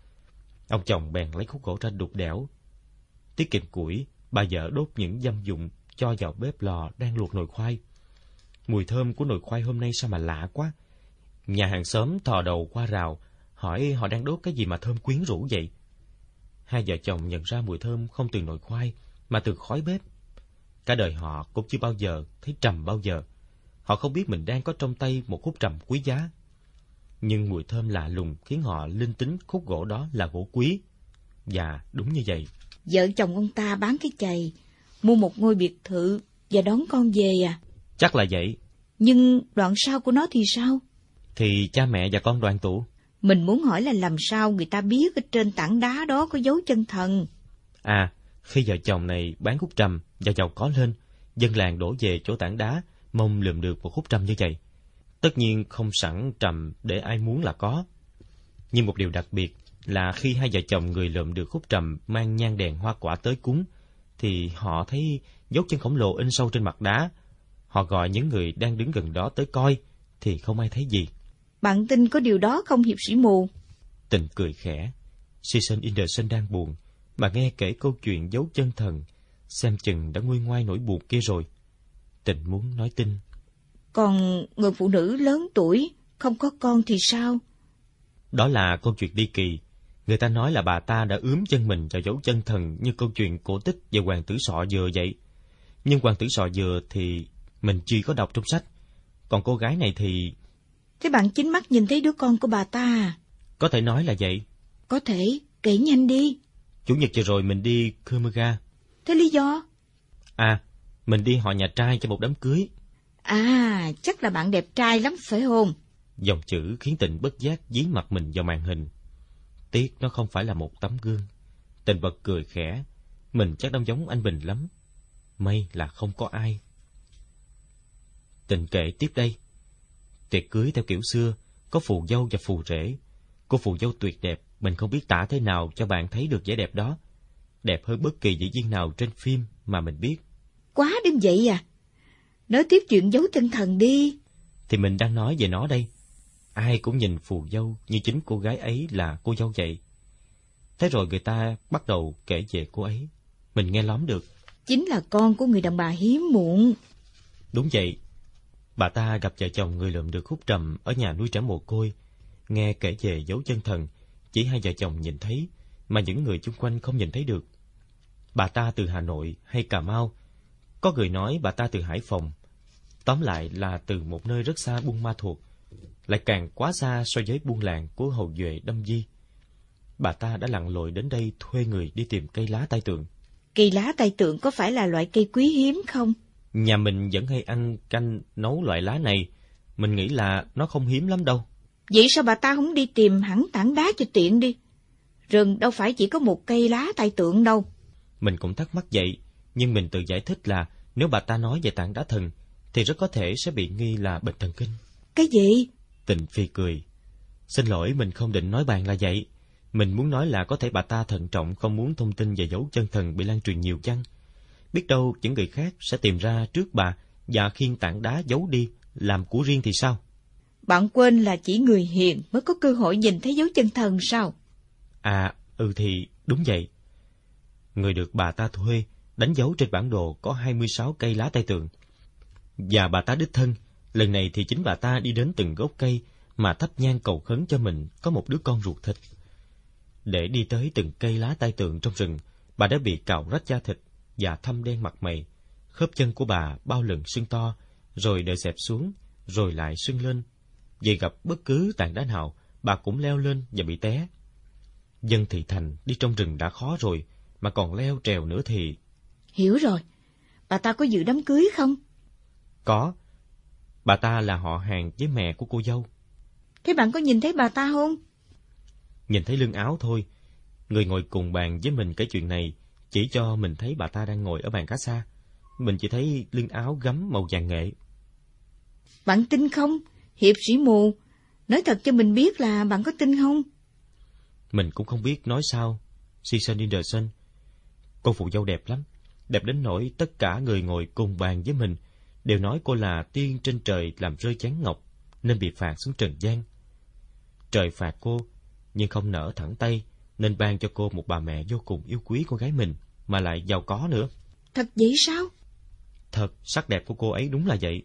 Ông chồng bèn lấy khúc gỗ ra đục đẽo. Tiết kiệm củi, bà vợ đốt những dăm dụng cho vào bếp lò đang luộc nồi khoai. Mùi thơm của nồi khoai hôm nay sao mà lạ quá. Nhà hàng xóm thò đầu qua rào hỏi họ đang đốt cái gì mà thơm quyến rũ vậy. Hai vợ chồng nhận ra mùi thơm không từ nồi khoai mà từ khói bếp. Cả đời họ cũng chưa bao giờ thấy trầm bao giờ. Họ không biết mình đang có trong tay một khúc trầm quý giá. Nhưng mùi thơm lạ lùng khiến họ linh tính khúc gỗ đó là gỗ quý. Và đúng như vậy. Vợ chồng ông ta bán cái chày, mua một ngôi biệt thự và đón con về à? Chắc là vậy. Nhưng đoạn sau của nó thì sao? Thì cha mẹ và con đoàn tụ. Mình muốn hỏi là làm sao người ta biết ở trên tảng đá đó có dấu chân thần? À, khi vợ chồng này bán khúc trầm và giàu có lên, dân làng đổ về chỗ tảng đá, mong lượm được một khúc trầm như vậy. Tất nhiên không sẵn trầm để ai muốn là có. Nhưng một điều đặc biệt là khi hai vợ chồng người lượm được khúc trầm mang nhang đèn hoa quả tới cúng, thì họ thấy dấu chân khổng lồ in sâu trên mặt đá. Họ gọi những người đang đứng gần đó tới coi, thì không ai thấy gì. Bạn tin có điều đó không, hiệp sĩ mù? Tình cười khẽ. Susan Inderson đang buồn, mà nghe kể câu chuyện dấu chân thần, xem chừng đã nguôi ngoai nỗi buồn kia rồi. Tình muốn nói tin. Còn người phụ nữ lớn tuổi, không có con thì sao? Đó là câu chuyện ly kỳ. Người ta nói là bà ta đã ướm chân mình vào dấu chân thần như câu chuyện cổ tích về hoàng tử sọ dừa vậy. Nhưng hoàng tử sọ dừa thì mình chưa có đọc trong sách. Còn cô gái này thì... Thế bạn chính mắt nhìn thấy đứa con của bà ta à? Có thể nói là vậy. Có thể, kể nhanh đi. Chủ nhật vừa rồi mình đi Kermaga. Thế lý do? À, mình đi họ nhà trai cho một đám cưới. À, chắc là bạn đẹp trai lắm phải không? Dòng chữ khiến Tịnh bất giác dí mặt mình vào màn hình. Tiếc nó không phải là một tấm gương. Tình bật cười khẽ. Mình chắc đang giống anh Bình lắm. May là không có ai. Tình kể tiếp đây. Tiệc cưới theo kiểu xưa, có phù dâu và phù rể. Cô phù dâu tuyệt đẹp, mình không biết tả thế nào cho bạn thấy được vẻ đẹp đó. Đẹp hơn bất kỳ diễn viên nào trên phim mà mình biết. Quá đến vậy à? Nói tiếp chuyện dấu chân thần đi. Thì mình đang nói về nó đây. Ai cũng nhìn phù dâu như chính cô gái ấy là cô dâu vậy. Thế rồi người ta bắt đầu kể về cô ấy. Mình nghe lóm được. Chính là con của người đàn bà hiếm muộn. Đúng vậy. Bà ta gặp vợ chồng người lượm được hút trầm ở nhà nuôi trẻ mồ côi. Nghe kể về dấu chân thần, chỉ hai vợ chồng nhìn thấy, mà những người chung quanh không nhìn thấy được. Bà ta từ Hà Nội hay Cà Mau, có người nói bà ta từ Hải Phòng. Tóm lại là từ một nơi rất xa Buôn Ma Thuột, lại càng quá xa so với buôn làng của hầu duệ Đâm Di. Bà ta đã lặn lội đến đây thuê người đi tìm cây lá tai tượng. Cây lá tai tượng có phải là loại cây quý hiếm không? Nhà mình vẫn hay ăn canh nấu loại lá này, mình nghĩ là nó không hiếm lắm đâu. Vậy sao bà ta không đi tìm hẳn tảng đá cho tiện đi? Rừng đâu phải chỉ có một cây lá tai tượng đâu. Mình cũng thắc mắc vậy, nhưng mình tự giải thích là nếu bà ta nói về tảng đá thần, thì rất có thể sẽ bị nghi là bệnh thần kinh. Cái gì? Tình Phi cười. Xin lỗi, mình không định nói bạn là vậy. Mình muốn nói là có thể bà ta thận trọng không muốn thông tin về dấu chân thần bị lan truyền nhiều chăng. Biết đâu những người khác sẽ tìm ra trước bà và khiêng tảng đá giấu đi làm của riêng thì sao? Bạn quên là chỉ người hiền mới có cơ hội nhìn thấy dấu chân thần sao? À, ừ thì đúng vậy. Người được bà ta thuê đánh dấu trên bản đồ có hai mươi sáu cây lá tai tượng. Và bà ta đích thân, lần này thì chính bà ta đi đến từng gốc cây mà thắp nhang cầu khấn cho mình có một đứa con ruột thịt. Để đi tới từng cây lá tai tượng trong rừng, bà đã bị cạo rách da thịt và thâm đen mặt mày. Khớp chân của bà bao lần sưng to, rồi đợi xẹp xuống, rồi lại sưng lên. Vì gặp bất cứ tảng đá nào, bà cũng leo lên và bị té. Dân thị thành đi trong rừng đã khó rồi, mà còn leo trèo nữa thì... Hiểu rồi. Bà ta có dự đám cưới không? Có. Bà ta là họ hàng với mẹ của cô dâu. Thế bạn có nhìn thấy bà ta không? Nhìn thấy lưng áo thôi. Người ngồi cùng bàn với mình kể chuyện này chỉ cho mình thấy bà ta đang ngồi ở bàn cá xa. Mình chỉ thấy lưng áo gấm màu vàng nghệ. Bạn tin không? Hiệp sĩ mù. Nói thật cho mình biết là bạn có tin không? Mình cũng không biết nói sao. Susan Anderson. Cô phụ dâu đẹp lắm. Đẹp đến nỗi tất cả người ngồi cùng bàn với mình đều nói cô là tiên trên trời làm rơi chén ngọc, nên bị phạt xuống trần gian. Trời phạt cô, nhưng không nỡ thẳng tay, nên ban cho cô một bà mẹ vô cùng yêu quý con gái mình, mà lại giàu có nữa. Thật vậy sao? Thật, sắc đẹp của cô ấy đúng là vậy.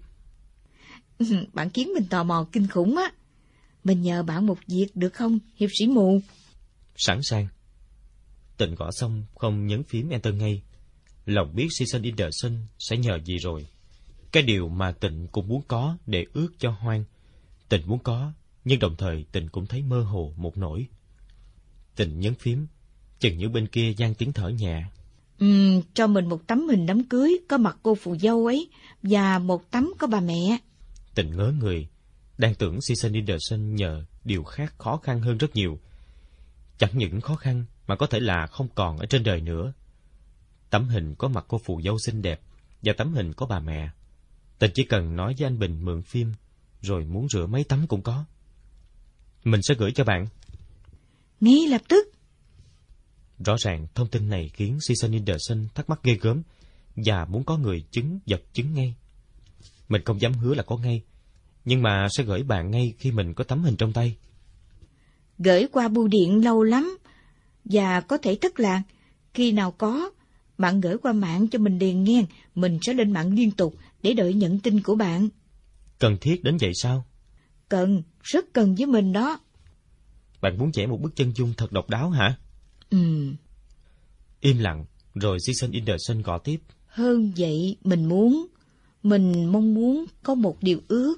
Bạn khiến mình tò mò kinh khủng á. Mình nhờ bạn một việc được không, hiệp sĩ mù? Sẵn sàng. Tình gõ xong không nhấn phím enter ngay. Lòng biết Susan Anderson sẽ nhờ gì rồi. Cái điều mà Tịnh cũng muốn có để ước cho Hoan. Tịnh muốn có, nhưng đồng thời Tịnh cũng thấy mơ hồ một nỗi. Tịnh nhấn phím, chừng như bên kia vang tiếng thở nhẹ. Ừ, cho mình một tấm hình đám cưới có mặt cô phù dâu ấy, và một tấm có bà mẹ. Tịnh ngớ người, đang tưởng Susan Anderson nhờ điều khác khó khăn hơn rất nhiều. Chẳng những khó khăn mà có thể là không còn ở trên đời nữa. Tấm hình có mặt cô phù dâu xinh đẹp và tấm hình có bà mẹ. Tịnh chỉ cần nói với anh Bình mượn phim, rồi muốn rửa mấy tấm cũng có. Mình sẽ gửi cho bạn. Ngay lập tức. Rõ ràng thông tin này khiến Susan Anderson thắc mắc ghê gớm và muốn có người chứng vật chứng ngay. Mình không dám hứa là có ngay, nhưng mà sẽ gửi bạn ngay khi mình có tấm hình trong tay. Gửi qua bưu điện lâu lắm, và có thể thất lạc. Khi nào có, bạn gửi qua mạng cho mình liền nghe, mình sẽ lên mạng liên tục để đợi nhận tin của bạn. Cần thiết đến vậy sao? Cần, rất cần với mình đó. Bạn muốn vẽ một bức chân dung thật độc đáo hả? Ừ. Im lặng, rồi Susan Anderson gõ tiếp. Hơn vậy, mình muốn, mình mong muốn có một điều ước.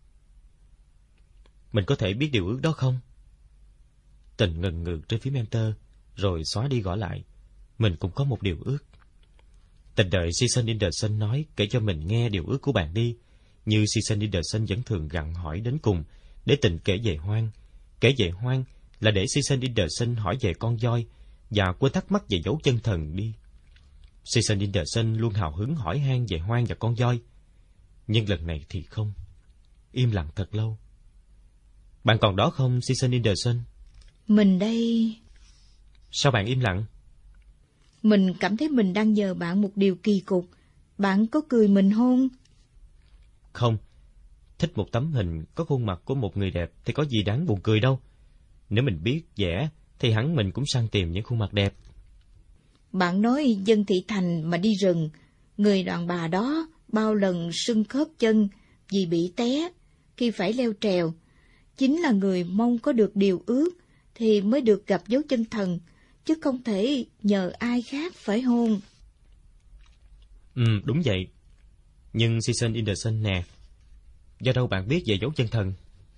Mình có thể biết điều ước đó không? Tình ngần ngừ trên phím enter, rồi xóa đi gõ lại. Mình cũng có một điều ước. Tình đợi Susan Anderson nói kể cho mình nghe điều ước của bạn đi, như Susan Anderson vẫn thường gặng hỏi đến cùng, để Tình kể về Hoan, kể về Hoan là để Season Anderson hỏi về con voi và quên thắc mắc về dấu chân thần đi. Season Anderson luôn hào hứng hỏi han về Hoang và con voi, nhưng lần này thì không. Im lặng thật lâu. Bạn còn đó không, Season Anderson? Mình đây. Sao bạn im lặng? Mình cảm thấy mình đang nhờ bạn một điều kỳ cục. Bạn có cười mình không? Không. Thích một tấm hình có khuôn mặt của một người đẹp thì có gì đáng buồn cười đâu. Nếu mình biết vẽ thì hẳn mình cũng săn tìm những khuôn mặt đẹp. Bạn nói dân thị thành mà đi rừng, người đàn bà đó bao lần sưng khớp chân vì bị té khi phải leo trèo. Chính là người mong có được điều ước thì mới được gặp dấu chân thần, chứ không thể nhờ ai khác phải hôn. Ừ, đúng vậy. Nhưng Season Anderson nè, do đâu bạn biết về dấu chân thần?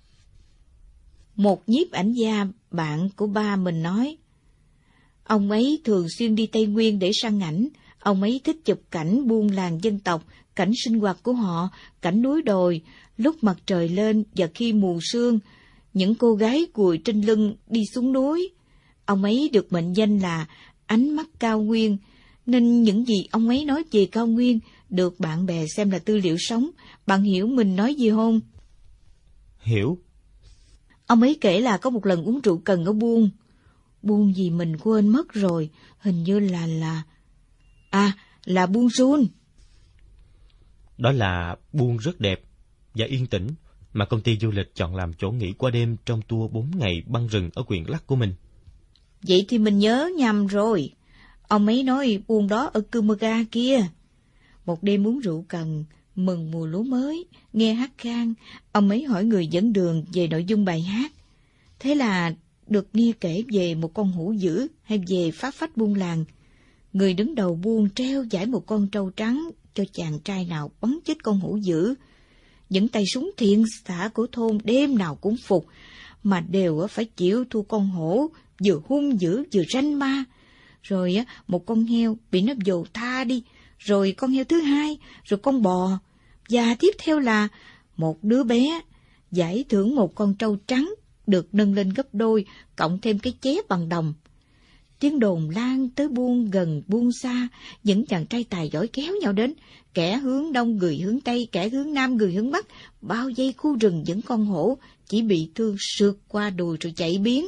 Một nhiếp ảnh gia bạn của ba mình nói. Ông ấy thường xuyên đi Tây Nguyên để săn ảnh. Ông ấy thích chụp cảnh buôn làng dân tộc, cảnh sinh hoạt của họ, cảnh núi đồi, lúc mặt trời lên và khi mù sương, những cô gái cùi trên lưng đi xuống núi. Ông ấy được mệnh danh là ánh mắt cao nguyên, nên những gì ông ấy nói về cao nguyên được bạn bè xem là tư liệu sống. Bạn hiểu mình nói gì không? Hiểu. Ông ấy kể là có một lần uống rượu cần ở Buôn. Buôn gì mình quên mất rồi, hình như là là... À, là Buôn Sun. Đó là Buôn rất đẹp và yên tĩnh mà công ty du lịch chọn làm chỗ nghỉ qua đêm trong tour bốn ngày băng rừng ở huyện Lắc của mình. Vậy thì mình nhớ nhầm rồi. Ông ấy nói Buôn đó ở Kumaga kia. Một đêm uống rượu cần, mừng mùa lúa mới, nghe hát khan, ông ấy hỏi người dẫn đường về nội dung bài hát. Thế là được nghe kể về một con hổ dữ hay về phá phách buôn làng. Người đứng đầu buôn treo giải một con trâu trắng cho chàng trai nào bắn chết con hổ dữ. Những tay súng thiện xạ của thôn đêm nào cũng phục, mà đều phải chịu thua con hổ vừa hung dữ vừa ranh ma. Rồi một con heo bị nó vồ tha đi, rồi con heo thứ hai, rồi con bò, và tiếp theo là một đứa bé. Giải thưởng một con trâu trắng được nâng lên gấp đôi, cộng thêm cái chép bằng đồng. Tiếng đồn lan tới buôn gần buôn xa, những chàng trai tài giỏi kéo nhau đến, kẻ hướng đông người hướng tây, kẻ hướng nam người hướng bắc, bao vây khu rừng những con hổ chỉ bị thương sượt qua đùi rồi chạy biến.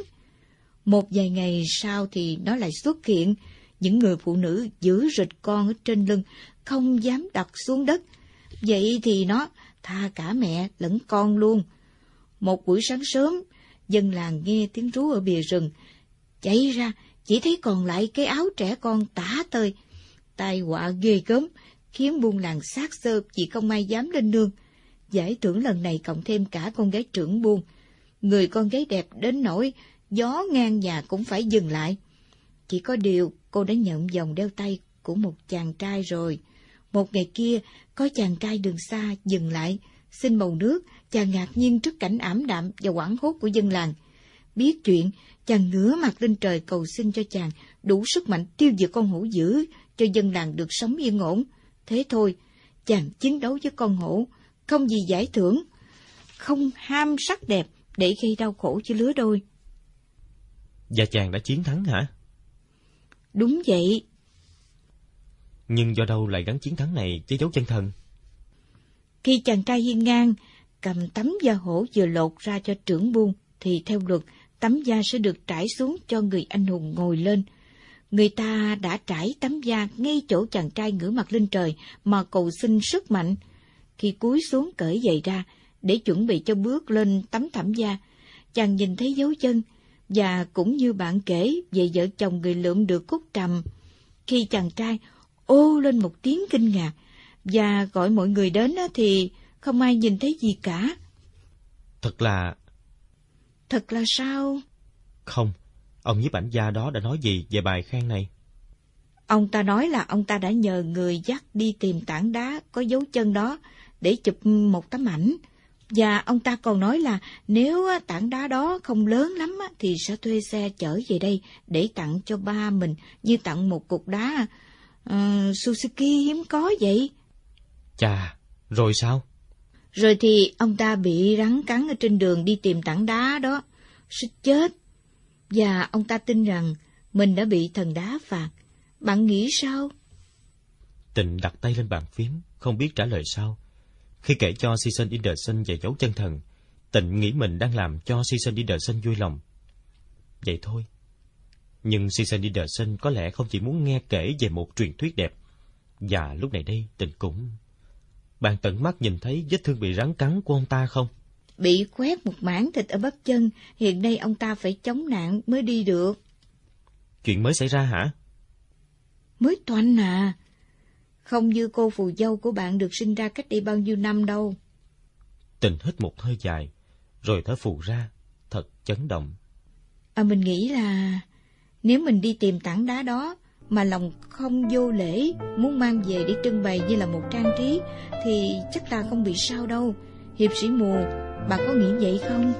Một vài ngày sau thì nó lại xuất hiện, những người phụ nữ giữ rịch con ở trên lưng, không dám đặt xuống đất. Vậy thì nó tha cả mẹ lẫn con luôn. Một buổi sáng sớm, dân làng nghe tiếng rú ở bìa rừng, chạy ra chỉ thấy còn lại cái áo trẻ con tả tơi. Tai họa ghê gớm, khiến buôn làng xác xơ vì không ai dám lên nương. Giải thưởng lần này cộng thêm cả con gái trưởng buôn. Người con gái đẹp đến nỗi gió ngang nhà cũng phải dừng lại. Chỉ có điều cô đã nhận vòng đeo tay của một chàng trai rồi. Một ngày kia, có chàng trai đường xa dừng lại, xin màu nước. Chàng ngạc nhiên trước cảnh ảm đạm và hoảng hốt của dân làng. Biết chuyện, chàng ngửa mặt lên trời cầu xin cho chàng đủ sức mạnh tiêu diệt con hổ dữ, cho dân làng được sống yên ổn. Thế thôi, chàng chiến đấu với con hổ, không vì giải thưởng, không ham sắc đẹp để gây đau khổ cho lứa đôi. Và chàng đã chiến thắng hả? Đúng vậy. Nhưng do đâu lại gắn chiến thắng này với dấu chân thần? Khi chàng trai hiên ngang cầm tấm da hổ vừa lột ra cho trưởng buôn, thì theo luật, tấm da sẽ được trải xuống cho người anh hùng ngồi lên. Người ta đã trải tấm da ngay chỗ chàng trai ngửa mặt lên trời mà cầu xin sức mạnh. Khi cúi xuống cởi giày ra, để chuẩn bị cho bước lên tấm thảm da, chàng nhìn thấy dấu chân, và cũng như bạn kể về vợ chồng người lượm được cúc trầm. Khi chàng trai ô lên một tiếng kinh ngạc, và gọi mọi người đến thì không ai nhìn thấy gì cả. Thật là... Thật là sao? Không, ông nhiếp ảnh gia đó đã nói gì về bài khen này? Ông ta nói là ông ta đã nhờ người dắt đi tìm tảng đá có dấu chân đó để chụp một tấm ảnh. Và ông ta còn nói là nếu tảng đá đó không lớn lắm thì sẽ thuê xe chở về đây để tặng cho ba mình, như tặng một cục đá uh, Suzuki hiếm có vậy. Chà, rồi sao? Rồi thì ông ta bị rắn cắn ở trên đường đi tìm tảng đá đó, suýt chết. Và ông ta tin rằng mình đã bị thần đá phạt. Bạn nghĩ sao? Tịnh đặt tay lên bàn phím, không biết trả lời sao. Khi kể cho Season Anderson về dấu chân thần, Tịnh nghĩ mình đang làm cho Season Anderson vui lòng. Vậy thôi. Nhưng Season Anderson có lẽ không chỉ muốn nghe kể về một truyền thuyết đẹp. Và lúc này đây, Tịnh cũng... Bạn tận mắt nhìn thấy vết thương bị rắn cắn của ông ta không? Bị khoét một mảng thịt ở bắp chân, hiện nay ông ta phải chống nạn mới đi được. Chuyện mới xảy ra hả? Mới toanh à. Không như cô phù dâu của bạn được sinh ra cách đây bao nhiêu năm đâu. Tịnh hít một hơi dài, rồi thở phù ra, thật chấn động. À, mình nghĩ là nếu mình đi tìm tảng đá đó mà lòng không vô lễ, muốn mang về để trưng bày như là một trang trí, thì chắc là không bị sao đâu. Hiệp sĩ Mù, bà có nghĩ vậy không?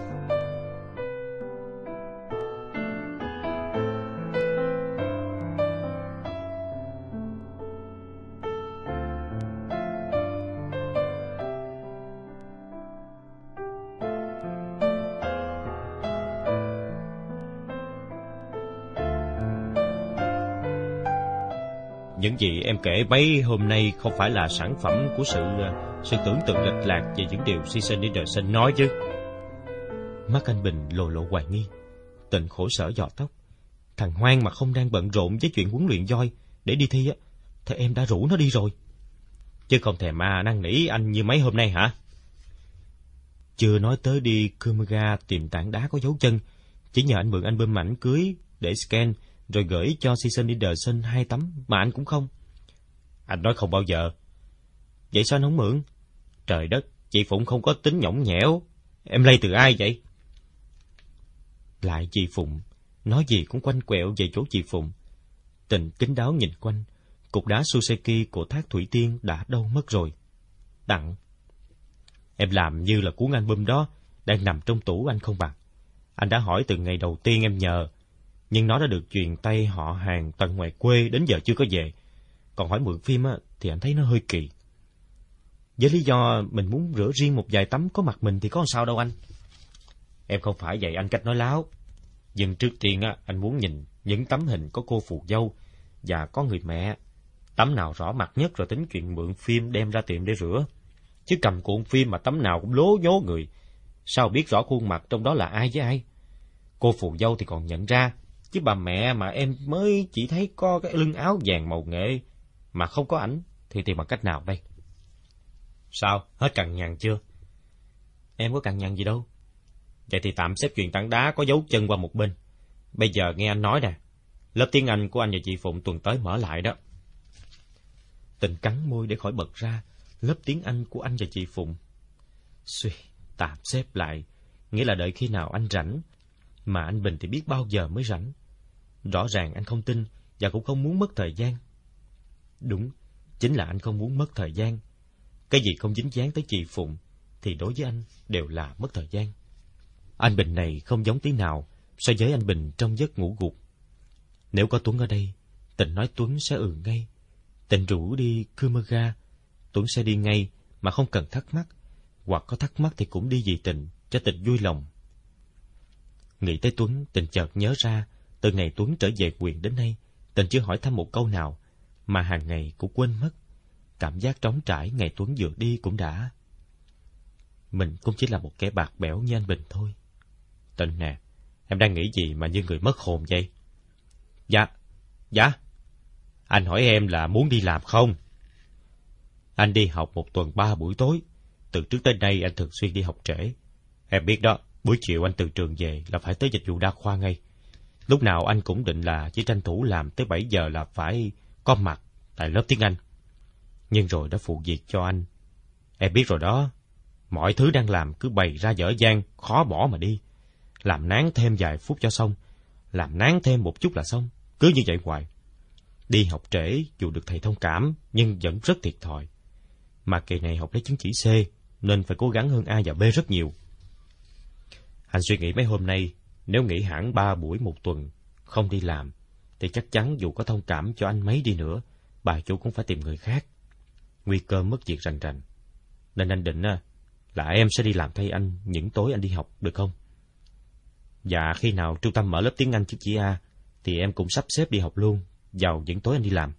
Những gì em kể mấy hôm nay không phải là sản phẩm của sự sự tưởng tượng lệch lạc về những điều Season Anderson nói chứ? Mắt anh Bình lộ lộ hoài nghi. Tịnh khổ sở giò tóc. Thằng Hoang mà không đang bận rộn với chuyện huấn luyện voi để đi thi á, thì em đã rủ nó đi rồi. Chứ không thèm mà năn nỉ anh như mấy hôm nay hả? Chưa nói tới đi Kumaga tìm tảng đá có dấu chân, chỉ nhờ anh mượn album ảnh cưới để scan rồi gửi cho Season Anderson hai tấm mà anh cũng không. Anh nói không bao giờ. Vậy sao anh không mượn? Trời đất, chị Phụng không có tính nhõng nhẽo. Em lây từ ai vậy? Lại chị Phụng, nói gì cũng quanh quẹo về chỗ chị Phụng. Tình kín đáo nhìn quanh, cục đá Suseki của thác Thủy Tiên đã đâu mất rồi. Đặng, em làm như là cuốn album đó đang nằm trong tủ anh không bằng. Anh đã hỏi từ ngày đầu tiên em nhờ, nhưng nó đã được truyền tay họ hàng tận ngoài quê đến giờ chưa có về. Còn hỏi mượn phim á, thì anh thấy nó hơi kỳ. Với lý do mình muốn rửa riêng một vài tấm có mặt mình thì có sao đâu anh. Em không phải dạy anh cách nói láo. Nhưng trước tiên á, anh muốn nhìn những tấm hình có cô phù dâu và có người mẹ. Tấm nào rõ mặt nhất rồi tính chuyện mượn phim đem ra tiệm để rửa. Chứ cầm cuộn phim mà tấm nào cũng lố nhố người, sao biết rõ khuôn mặt trong đó là ai với ai? Cô phù dâu thì còn nhận ra, chứ bà mẹ mà em mới chỉ thấy có cái lưng áo vàng màu nghệ mà không có ảnh thì tìm bằng cách nào đây? Sao? Hết cằn nhằn chưa? Em có cằn nhằn gì đâu. Vậy thì tạm xếp chuyện tảng đá có dấu chân qua một bên. Bây giờ nghe anh nói nè, lớp tiếng Anh của anh và chị Phụng tuần tới mở lại đó. Tình cắn môi để khỏi bật ra. Lớp tiếng Anh của anh và chị Phụng. Suy, tạm xếp lại, nghĩa là đợi khi nào anh rảnh. Mà anh Bình thì biết bao giờ mới rảnh. Rõ ràng anh không tin và cũng không muốn mất thời gian. Đúng, chính là anh không muốn mất thời gian. Cái gì không dính dáng tới chị Phụng thì đối với anh đều là mất thời gian. Anh Bình này không giống tí nào so với anh Bình trong giấc ngủ gục. Nếu có Tuấn ở đây, Tịnh nói Tuấn sẽ ừ ngay. Tịnh rủ đi Kumaga, Tuấn sẽ đi ngay mà không cần thắc mắc. Hoặc có thắc mắc thì cũng đi vì Tịnh, cho Tịnh vui lòng. Nghĩ tới Tuấn, Tịnh chợt nhớ ra, từ ngày Tuấn trở về quyền đến nay, Tịnh chưa hỏi thăm một câu nào, mà hàng ngày cũng quên mất. Cảm giác trống trải ngày Tuấn vừa đi cũng đã. Mình cũng chỉ là một kẻ bạc bẽo như anh Bình thôi. Tịnh nè, em đang nghĩ gì mà như người mất hồn vậy? Dạ, dạ. Anh hỏi em là muốn đi làm không? Anh đi học một tuần ba buổi tối. Từ trước tới nay anh thường xuyên đi học trễ. Em biết đó, buổi chiều anh từ trường về là phải tới dịch vụ đa khoa ngay. Lúc nào anh cũng định là chỉ tranh thủ làm tới bảy giờ là phải có mặt tại lớp tiếng Anh. Nhưng rồi đã phụ việc cho anh. Em biết rồi đó, mọi thứ đang làm cứ bày ra dở dang, khó bỏ mà đi. Làm nán thêm vài phút cho xong, làm nán thêm một chút là xong, cứ như vậy hoài. Đi học trễ dù được thầy thông cảm nhưng vẫn rất thiệt thòi. Mà kỳ này học lấy chứng chỉ C nên phải cố gắng hơn A và B rất nhiều. Anh suy nghĩ mấy hôm nay, nếu nghỉ hẳn ba buổi một tuần, không đi làm, thì chắc chắn dù có thông cảm cho anh mấy đi nữa, bà chủ cũng phải tìm người khác. Nguy cơ mất việc rành rành. Nên anh định là em sẽ đi làm thay anh những tối anh đi học, được không? Và khi nào trung tâm mở lớp tiếng Anh chứng chỉ A, thì em cũng sắp xếp đi học luôn, vào những tối anh đi làm.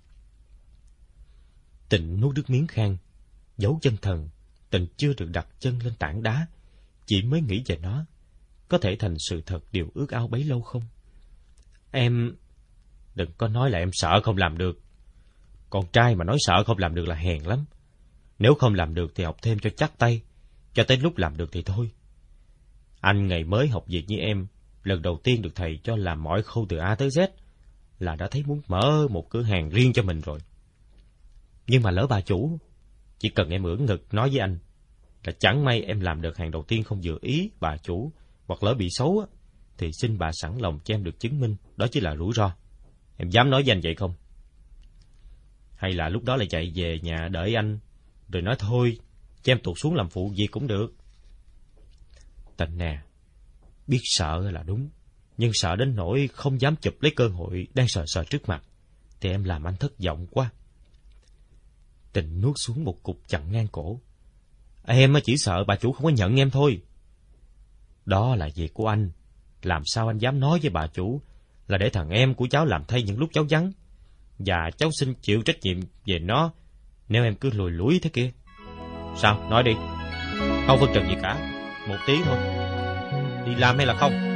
Tịnh nuốt nước miếng khan, giấu chân thần. Tịnh chưa được đặt chân lên tảng đá, chỉ mới nghĩ về nó. Có thể thành sự thật điều ước ao bấy lâu không? Em... Đừng có nói là em sợ không làm được. Con trai mà nói sợ không làm được là hèn lắm. Nếu không làm được thì học thêm cho chắc tay, cho tới lúc làm được thì thôi. Anh ngày mới học việc như em, lần đầu tiên được thầy cho làm mọi khâu từ A tới Z, là đã thấy muốn mở một cửa hàng riêng cho mình rồi. Nhưng mà lỡ bà chủ, chỉ cần em ưỡn ngực nói với anh là chẳng may em làm được hàng đầu tiên không vừa ý bà chủ, hoặc lỡ bị xấu á, thì xin bà sẵn lòng cho em được chứng minh đó chỉ là rủi ro. Em dám nói với anh vậy không? Hay là lúc đó lại chạy về nhà đợi anh, rồi nói thôi, cho em tụt xuống làm phụ việc cũng được. Tịnh nè, biết sợ là đúng, nhưng sợ đến nỗi không dám chụp lấy cơ hội đang sờ sờ trước mặt, thì em làm anh thất vọng quá. Tịnh nuốt xuống một cục chặn ngang cổ. Em chỉ sợ bà chủ không có nhận em thôi. Đó là việc của anh, làm sao anh dám nói với bà chủ là để thằng em của cháu làm thay những lúc cháu vắng, và cháu xin chịu trách nhiệm về nó nếu em cứ lùi lủi thế kia. Sao, nói đi. Không phân trần gì cả, một tiếng thôi. Đi làm hay là không?